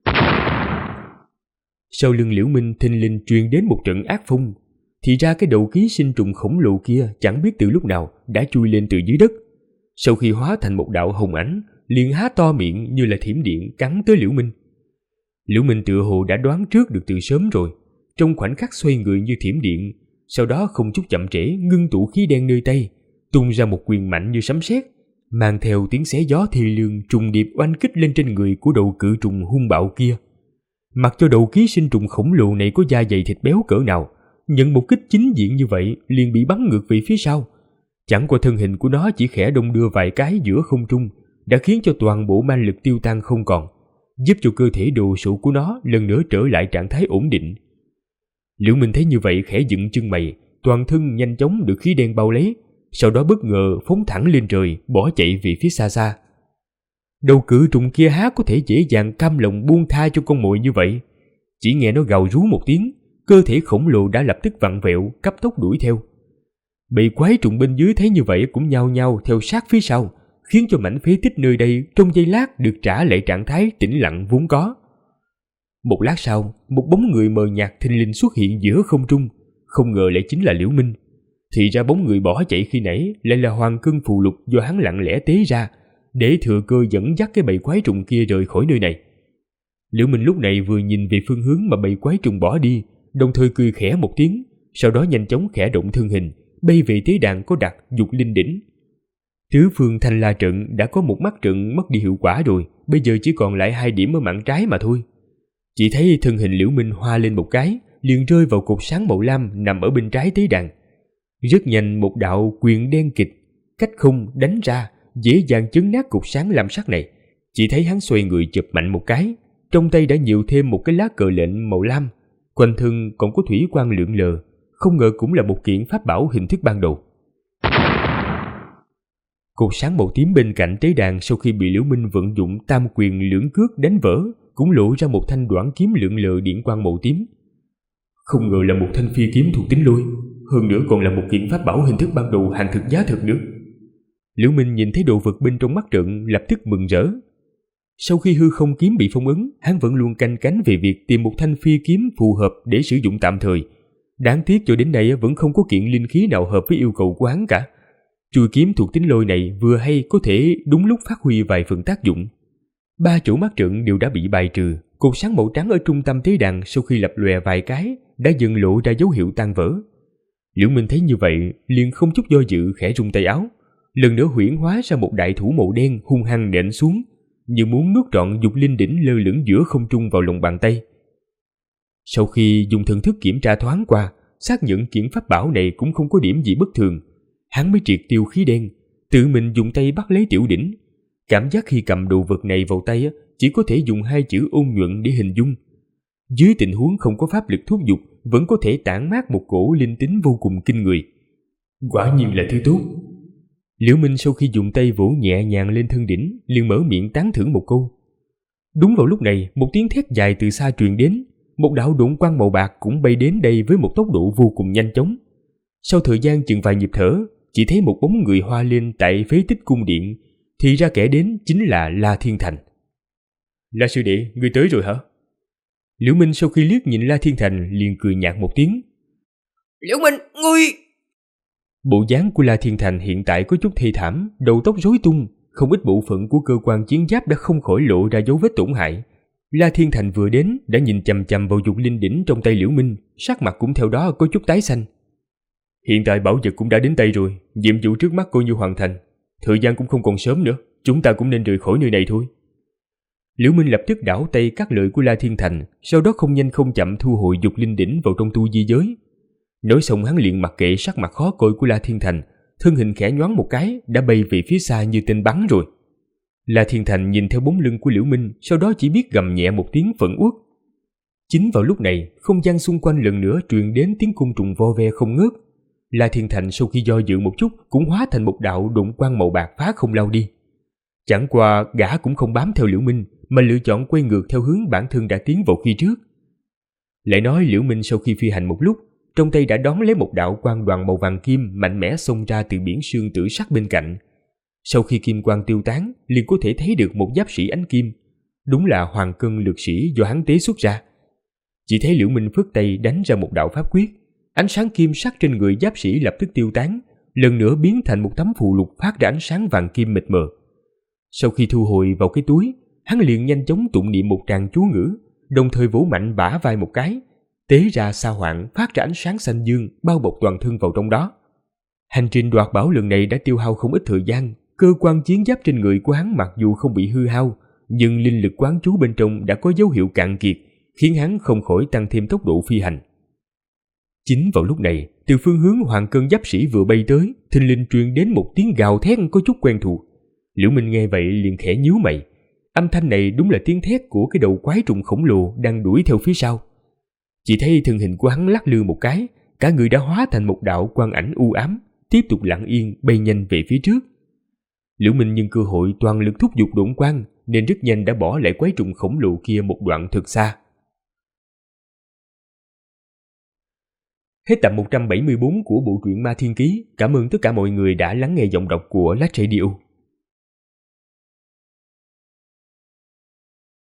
Sau lưng Liễu Minh thình lình truyền đến một trận ác phong. Thì ra cái đầu ký sinh trùng khổng lồ kia chẳng biết từ lúc nào đã chui lên từ dưới đất. Sau khi hóa thành một đạo hồng ảnh, liền há to miệng như là thiểm điện cắn tới Liễu Minh. Liễu Minh tựa hồ đã đoán trước được từ sớm rồi, trong khoảnh khắc xoay người như thiểm điện, sau đó không chút chậm trễ ngưng tụ khí đen nơi tay, tung ra một quyền mạnh như sấm sét, mang theo tiếng xé gió thê lương trùng điệp oanh kích lên trên người của đầu cự trùng hung bạo kia. Mặc cho đầu ký sinh trùng khổng lồ này có da dày thịt béo cỡ nào, nhận một kích chính diện như vậy liền bị bắn ngược về phía sau. Chẳng qua thân hình của nó chỉ khẽ đong đưa vài cái giữa không trung đã khiến cho toàn bộ ma lực tiêu tan không còn, giúp cho cơ thể đồ sộ của nó lần nữa trở lại trạng thái ổn định. Liễu Minh thấy như vậy khẽ dựng chân mày, toàn thân nhanh chóng được khí đen bao lấy, sau đó bất ngờ phóng thẳng lên trời, bỏ chạy về phía xa xa. Đầu cự trùng kia há có thể dễ dàng cam lòng buông tha cho con mồi như vậy. Chỉ nghe nó gào rú một tiếng, cơ thể khổng lồ đã lập tức vặn vẹo, cấp tốc đuổi theo. Bầy quái trùng bên dưới thấy như vậy cũng nhao nhao theo sát phía sau, khiến cho mảnh phế tích nơi đây trong giây lát được trả lại trạng thái tĩnh lặng vốn có. Một lát sau, một bóng người mờ nhạt thình lình xuất hiện giữa không trung, không ngờ lại chính là Liễu Minh. Thì ra bóng người bỏ chạy khi nãy lại là hoàng cân phù lục do hắn lặng lẽ tế ra, để thừa cơ dẫn dắt cái bầy quái trùng kia rời khỏi nơi này. Liễu Minh lúc này vừa nhìn về phương hướng mà bầy quái trùng bỏ đi, đồng thời cười khẽ một tiếng, sau đó nhanh chóng khẽ động thân hình, bay về tế đàn có đặt dục linh đỉnh. Tứ phương thanh la trận đã có một mắt trận mất đi hiệu quả rồi, bây giờ chỉ còn lại 2 điểm ở mạn trái mà thôi. Chỉ thấy thân hình Liễu Minh hoa lên một cái, liền rơi vào cột sáng màu lam nằm ở bên trái tế đàn. Rất nhanh một đạo quyền đen kịch cách không đánh ra, dễ dàng chấn nát cột sáng lam sắc này. Chỉ thấy hắn xoay người chụp mạnh một cái, trong tay đã nhiều thêm một cái lá cờ lệnh màu lam, quanh thân còn có thủy quang lượn lờ, không ngờ cũng là một kiện pháp bảo hình thức ban đầu. Cột sáng màu tím bên cạnh tế đàn sau khi bị Liễu Minh vận dụng tam quyền lưỡng cước đánh vỡ, cũng lộ ra một thanh đoản kiếm lượn lờ điện quang màu tím. Không ngờ là một thanh phi kiếm thuộc tính lôi, hơn nữa còn là một kiện pháp bảo hình thức ban đầu hàng thực giá thật nữa. Liễu Minh nhìn thấy đồ vật bên trong mắt trận lập tức mừng rỡ. Sau khi hư không kiếm bị phong ấn, hắn vẫn luôn canh cánh về việc tìm một thanh phi kiếm phù hợp để sử dụng tạm thời. Đáng tiếc cho đến nay vẫn không có kiện linh khí nào hợp với yêu cầu của hắn cả. Chuôi kiếm thuộc tính lôi này vừa hay có thể đúng lúc phát huy vài phần tác dụng. 3 chỗ mắt trận đều đã bị bài trừ, cột sáng màu trắng ở trung tâm tế đàn sau khi lập lòe vài cái đã dần lộ ra dấu hiệu tan vỡ. Liễu Minh thấy như vậy liền không chút do dự khẽ rung tay áo, lần nữa huyễn hóa ra một đại thủ màu đen hung hăng nện xuống, như muốn nuốt trọn dục linh đỉnh lơ lửng giữa không trung vào lòng bàn tay. Sau khi dùng thần thức kiểm tra thoáng qua, xác nhận kiện pháp bảo này cũng không có điểm gì bất thường, hắn mới triệt tiêu khí đen, tự mình dùng tay bắt lấy tiểu đỉnh. Cảm giác khi cầm đồ vật này vào tay chỉ có thể dùng 2 chữ ôn nhuận để hình dung. Dưới tình huống không có pháp lực thúc giục, vẫn có thể tản mát một cổ linh tính vô cùng kinh người. Quả nhiên là thứ tốt. Liễu Minh sau khi dùng tay vỗ nhẹ nhàng lên thân đỉnh, liền mở miệng tán thưởng một câu. Đúng vào lúc này, một tiếng thét dài từ xa truyền đến, một đạo độn quang màu bạc cũng bay đến đây với một tốc độ vô cùng nhanh chóng. Sau thời gian chừng vài nhịp thở, chỉ thấy một bóng người hoa lên tại phế tích cung điện, thì ra kẻ đến chính là La Thiên Thành. La sư đệ, ngươi tới rồi hả? Liễu Minh sau khi liếc nhìn La Thiên Thành liền cười nhạt một tiếng. Liễu Minh, ngươi... Bộ dáng của La Thiên Thành hiện tại có chút thê thảm, đầu tóc rối tung, không ít bộ phận của cơ quan chiến giáp đã không khỏi lộ ra dấu vết tổn hại. La Thiên Thành vừa đến đã nhìn chằm chằm vào dục linh đỉnh trong tay Liễu Minh, sắc mặt cũng theo đó có chút tái xanh. Hiện tại bảo vật cũng đã đến tay rồi, nhiệm vụ trước mắt coi như hoàn thành, thời gian cũng không còn sớm nữa, chúng ta cũng nên rời khỏi nơi này thôi. Liễu Minh lập tức đảo tay cắt lời của La Thiên Thành, sau đó không nhanh không chậm thu hồi dục linh đỉnh vào trong tu di giới. Nói xong hắn liền mặc kệ sắc mặt khó coi của La Thiên Thành, thân hình khẽ nhoáng một cái đã bay về phía xa như tên bắn rồi. La Thiên Thành nhìn theo bóng lưng của Liễu Minh, sau đó chỉ biết gầm nhẹ một tiếng phẫn uất. Chính vào lúc này, không gian xung quanh lần nữa truyền đến tiếng côn trùng vo ve không ngớt. La Thiên Thành sau khi do dự một chút cũng hóa thành một đạo độn quang màu bạc phá không lao đi. Chẳng qua gã cũng không bám theo Liễu Minh mà lựa chọn quay ngược theo hướng bản thân đã tiến vào khi trước. Lại nói Liễu Minh sau khi phi hành một lúc, trong tay đã đón lấy một đạo quang đoàn màu vàng kim mạnh mẽ xông ra từ biển sương tử sắc bên cạnh. Sau khi kim quang tiêu tán, liền có thể thấy được một giáp sĩ ánh kim, đúng là hoàng cân lược sĩ do hắn tế xuất ra. Chỉ thấy Liễu Minh phất tay đánh ra một đạo pháp quyết, ánh sáng kim sắc trên người giáp sĩ lập tức tiêu tán, lần nữa biến thành một tấm phù lục phát ra ánh sáng vàng kim mịt mờ. Sau khi thu hồi vào cái túi, hắn liền nhanh chóng tụng niệm một tràng chú ngữ, đồng thời vỗ mạnh bả vai một cái, tế ra sa hoảng phát ra ánh sáng xanh dương bao bọc toàn thân vào trong đó. Hành trình đoạt bảo lần này đã tiêu hao không ít thời gian, cơ quan chiến giáp trên người của hắn mặc dù không bị hư hao, nhưng linh lực quán chú bên trong đã có dấu hiệu cạn kiệt, khiến hắn không khỏi tăng thêm tốc độ phi hành. Chính vào lúc này, từ phương hướng Hoàng Cân giáp sĩ vừa bay tới, thình lình truyền đến một tiếng gào thét có chút quen thuộc. Liễu Minh nghe vậy liền khẽ nhíu mày. Âm thanh này đúng là tiếng thét của cái đầu quái trùng khổng lồ đang đuổi theo phía sau. Chỉ thấy thân hình của hắn lắc lư một cái, cả người đã hóa thành một đạo quang ảnh u ám, tiếp tục lặng yên bay nhanh về phía trước. Liễu Minh nhân cơ hội toàn lực thúc giục độn quang, nên rất nhanh đã bỏ lại quái trùng khổng lồ kia một đoạn thật xa. Hết tập 174 của bộ truyện Ma Thiên Ký. Cảm ơn tất cả mọi người đã lắng nghe giọng đọc của Lát Radio.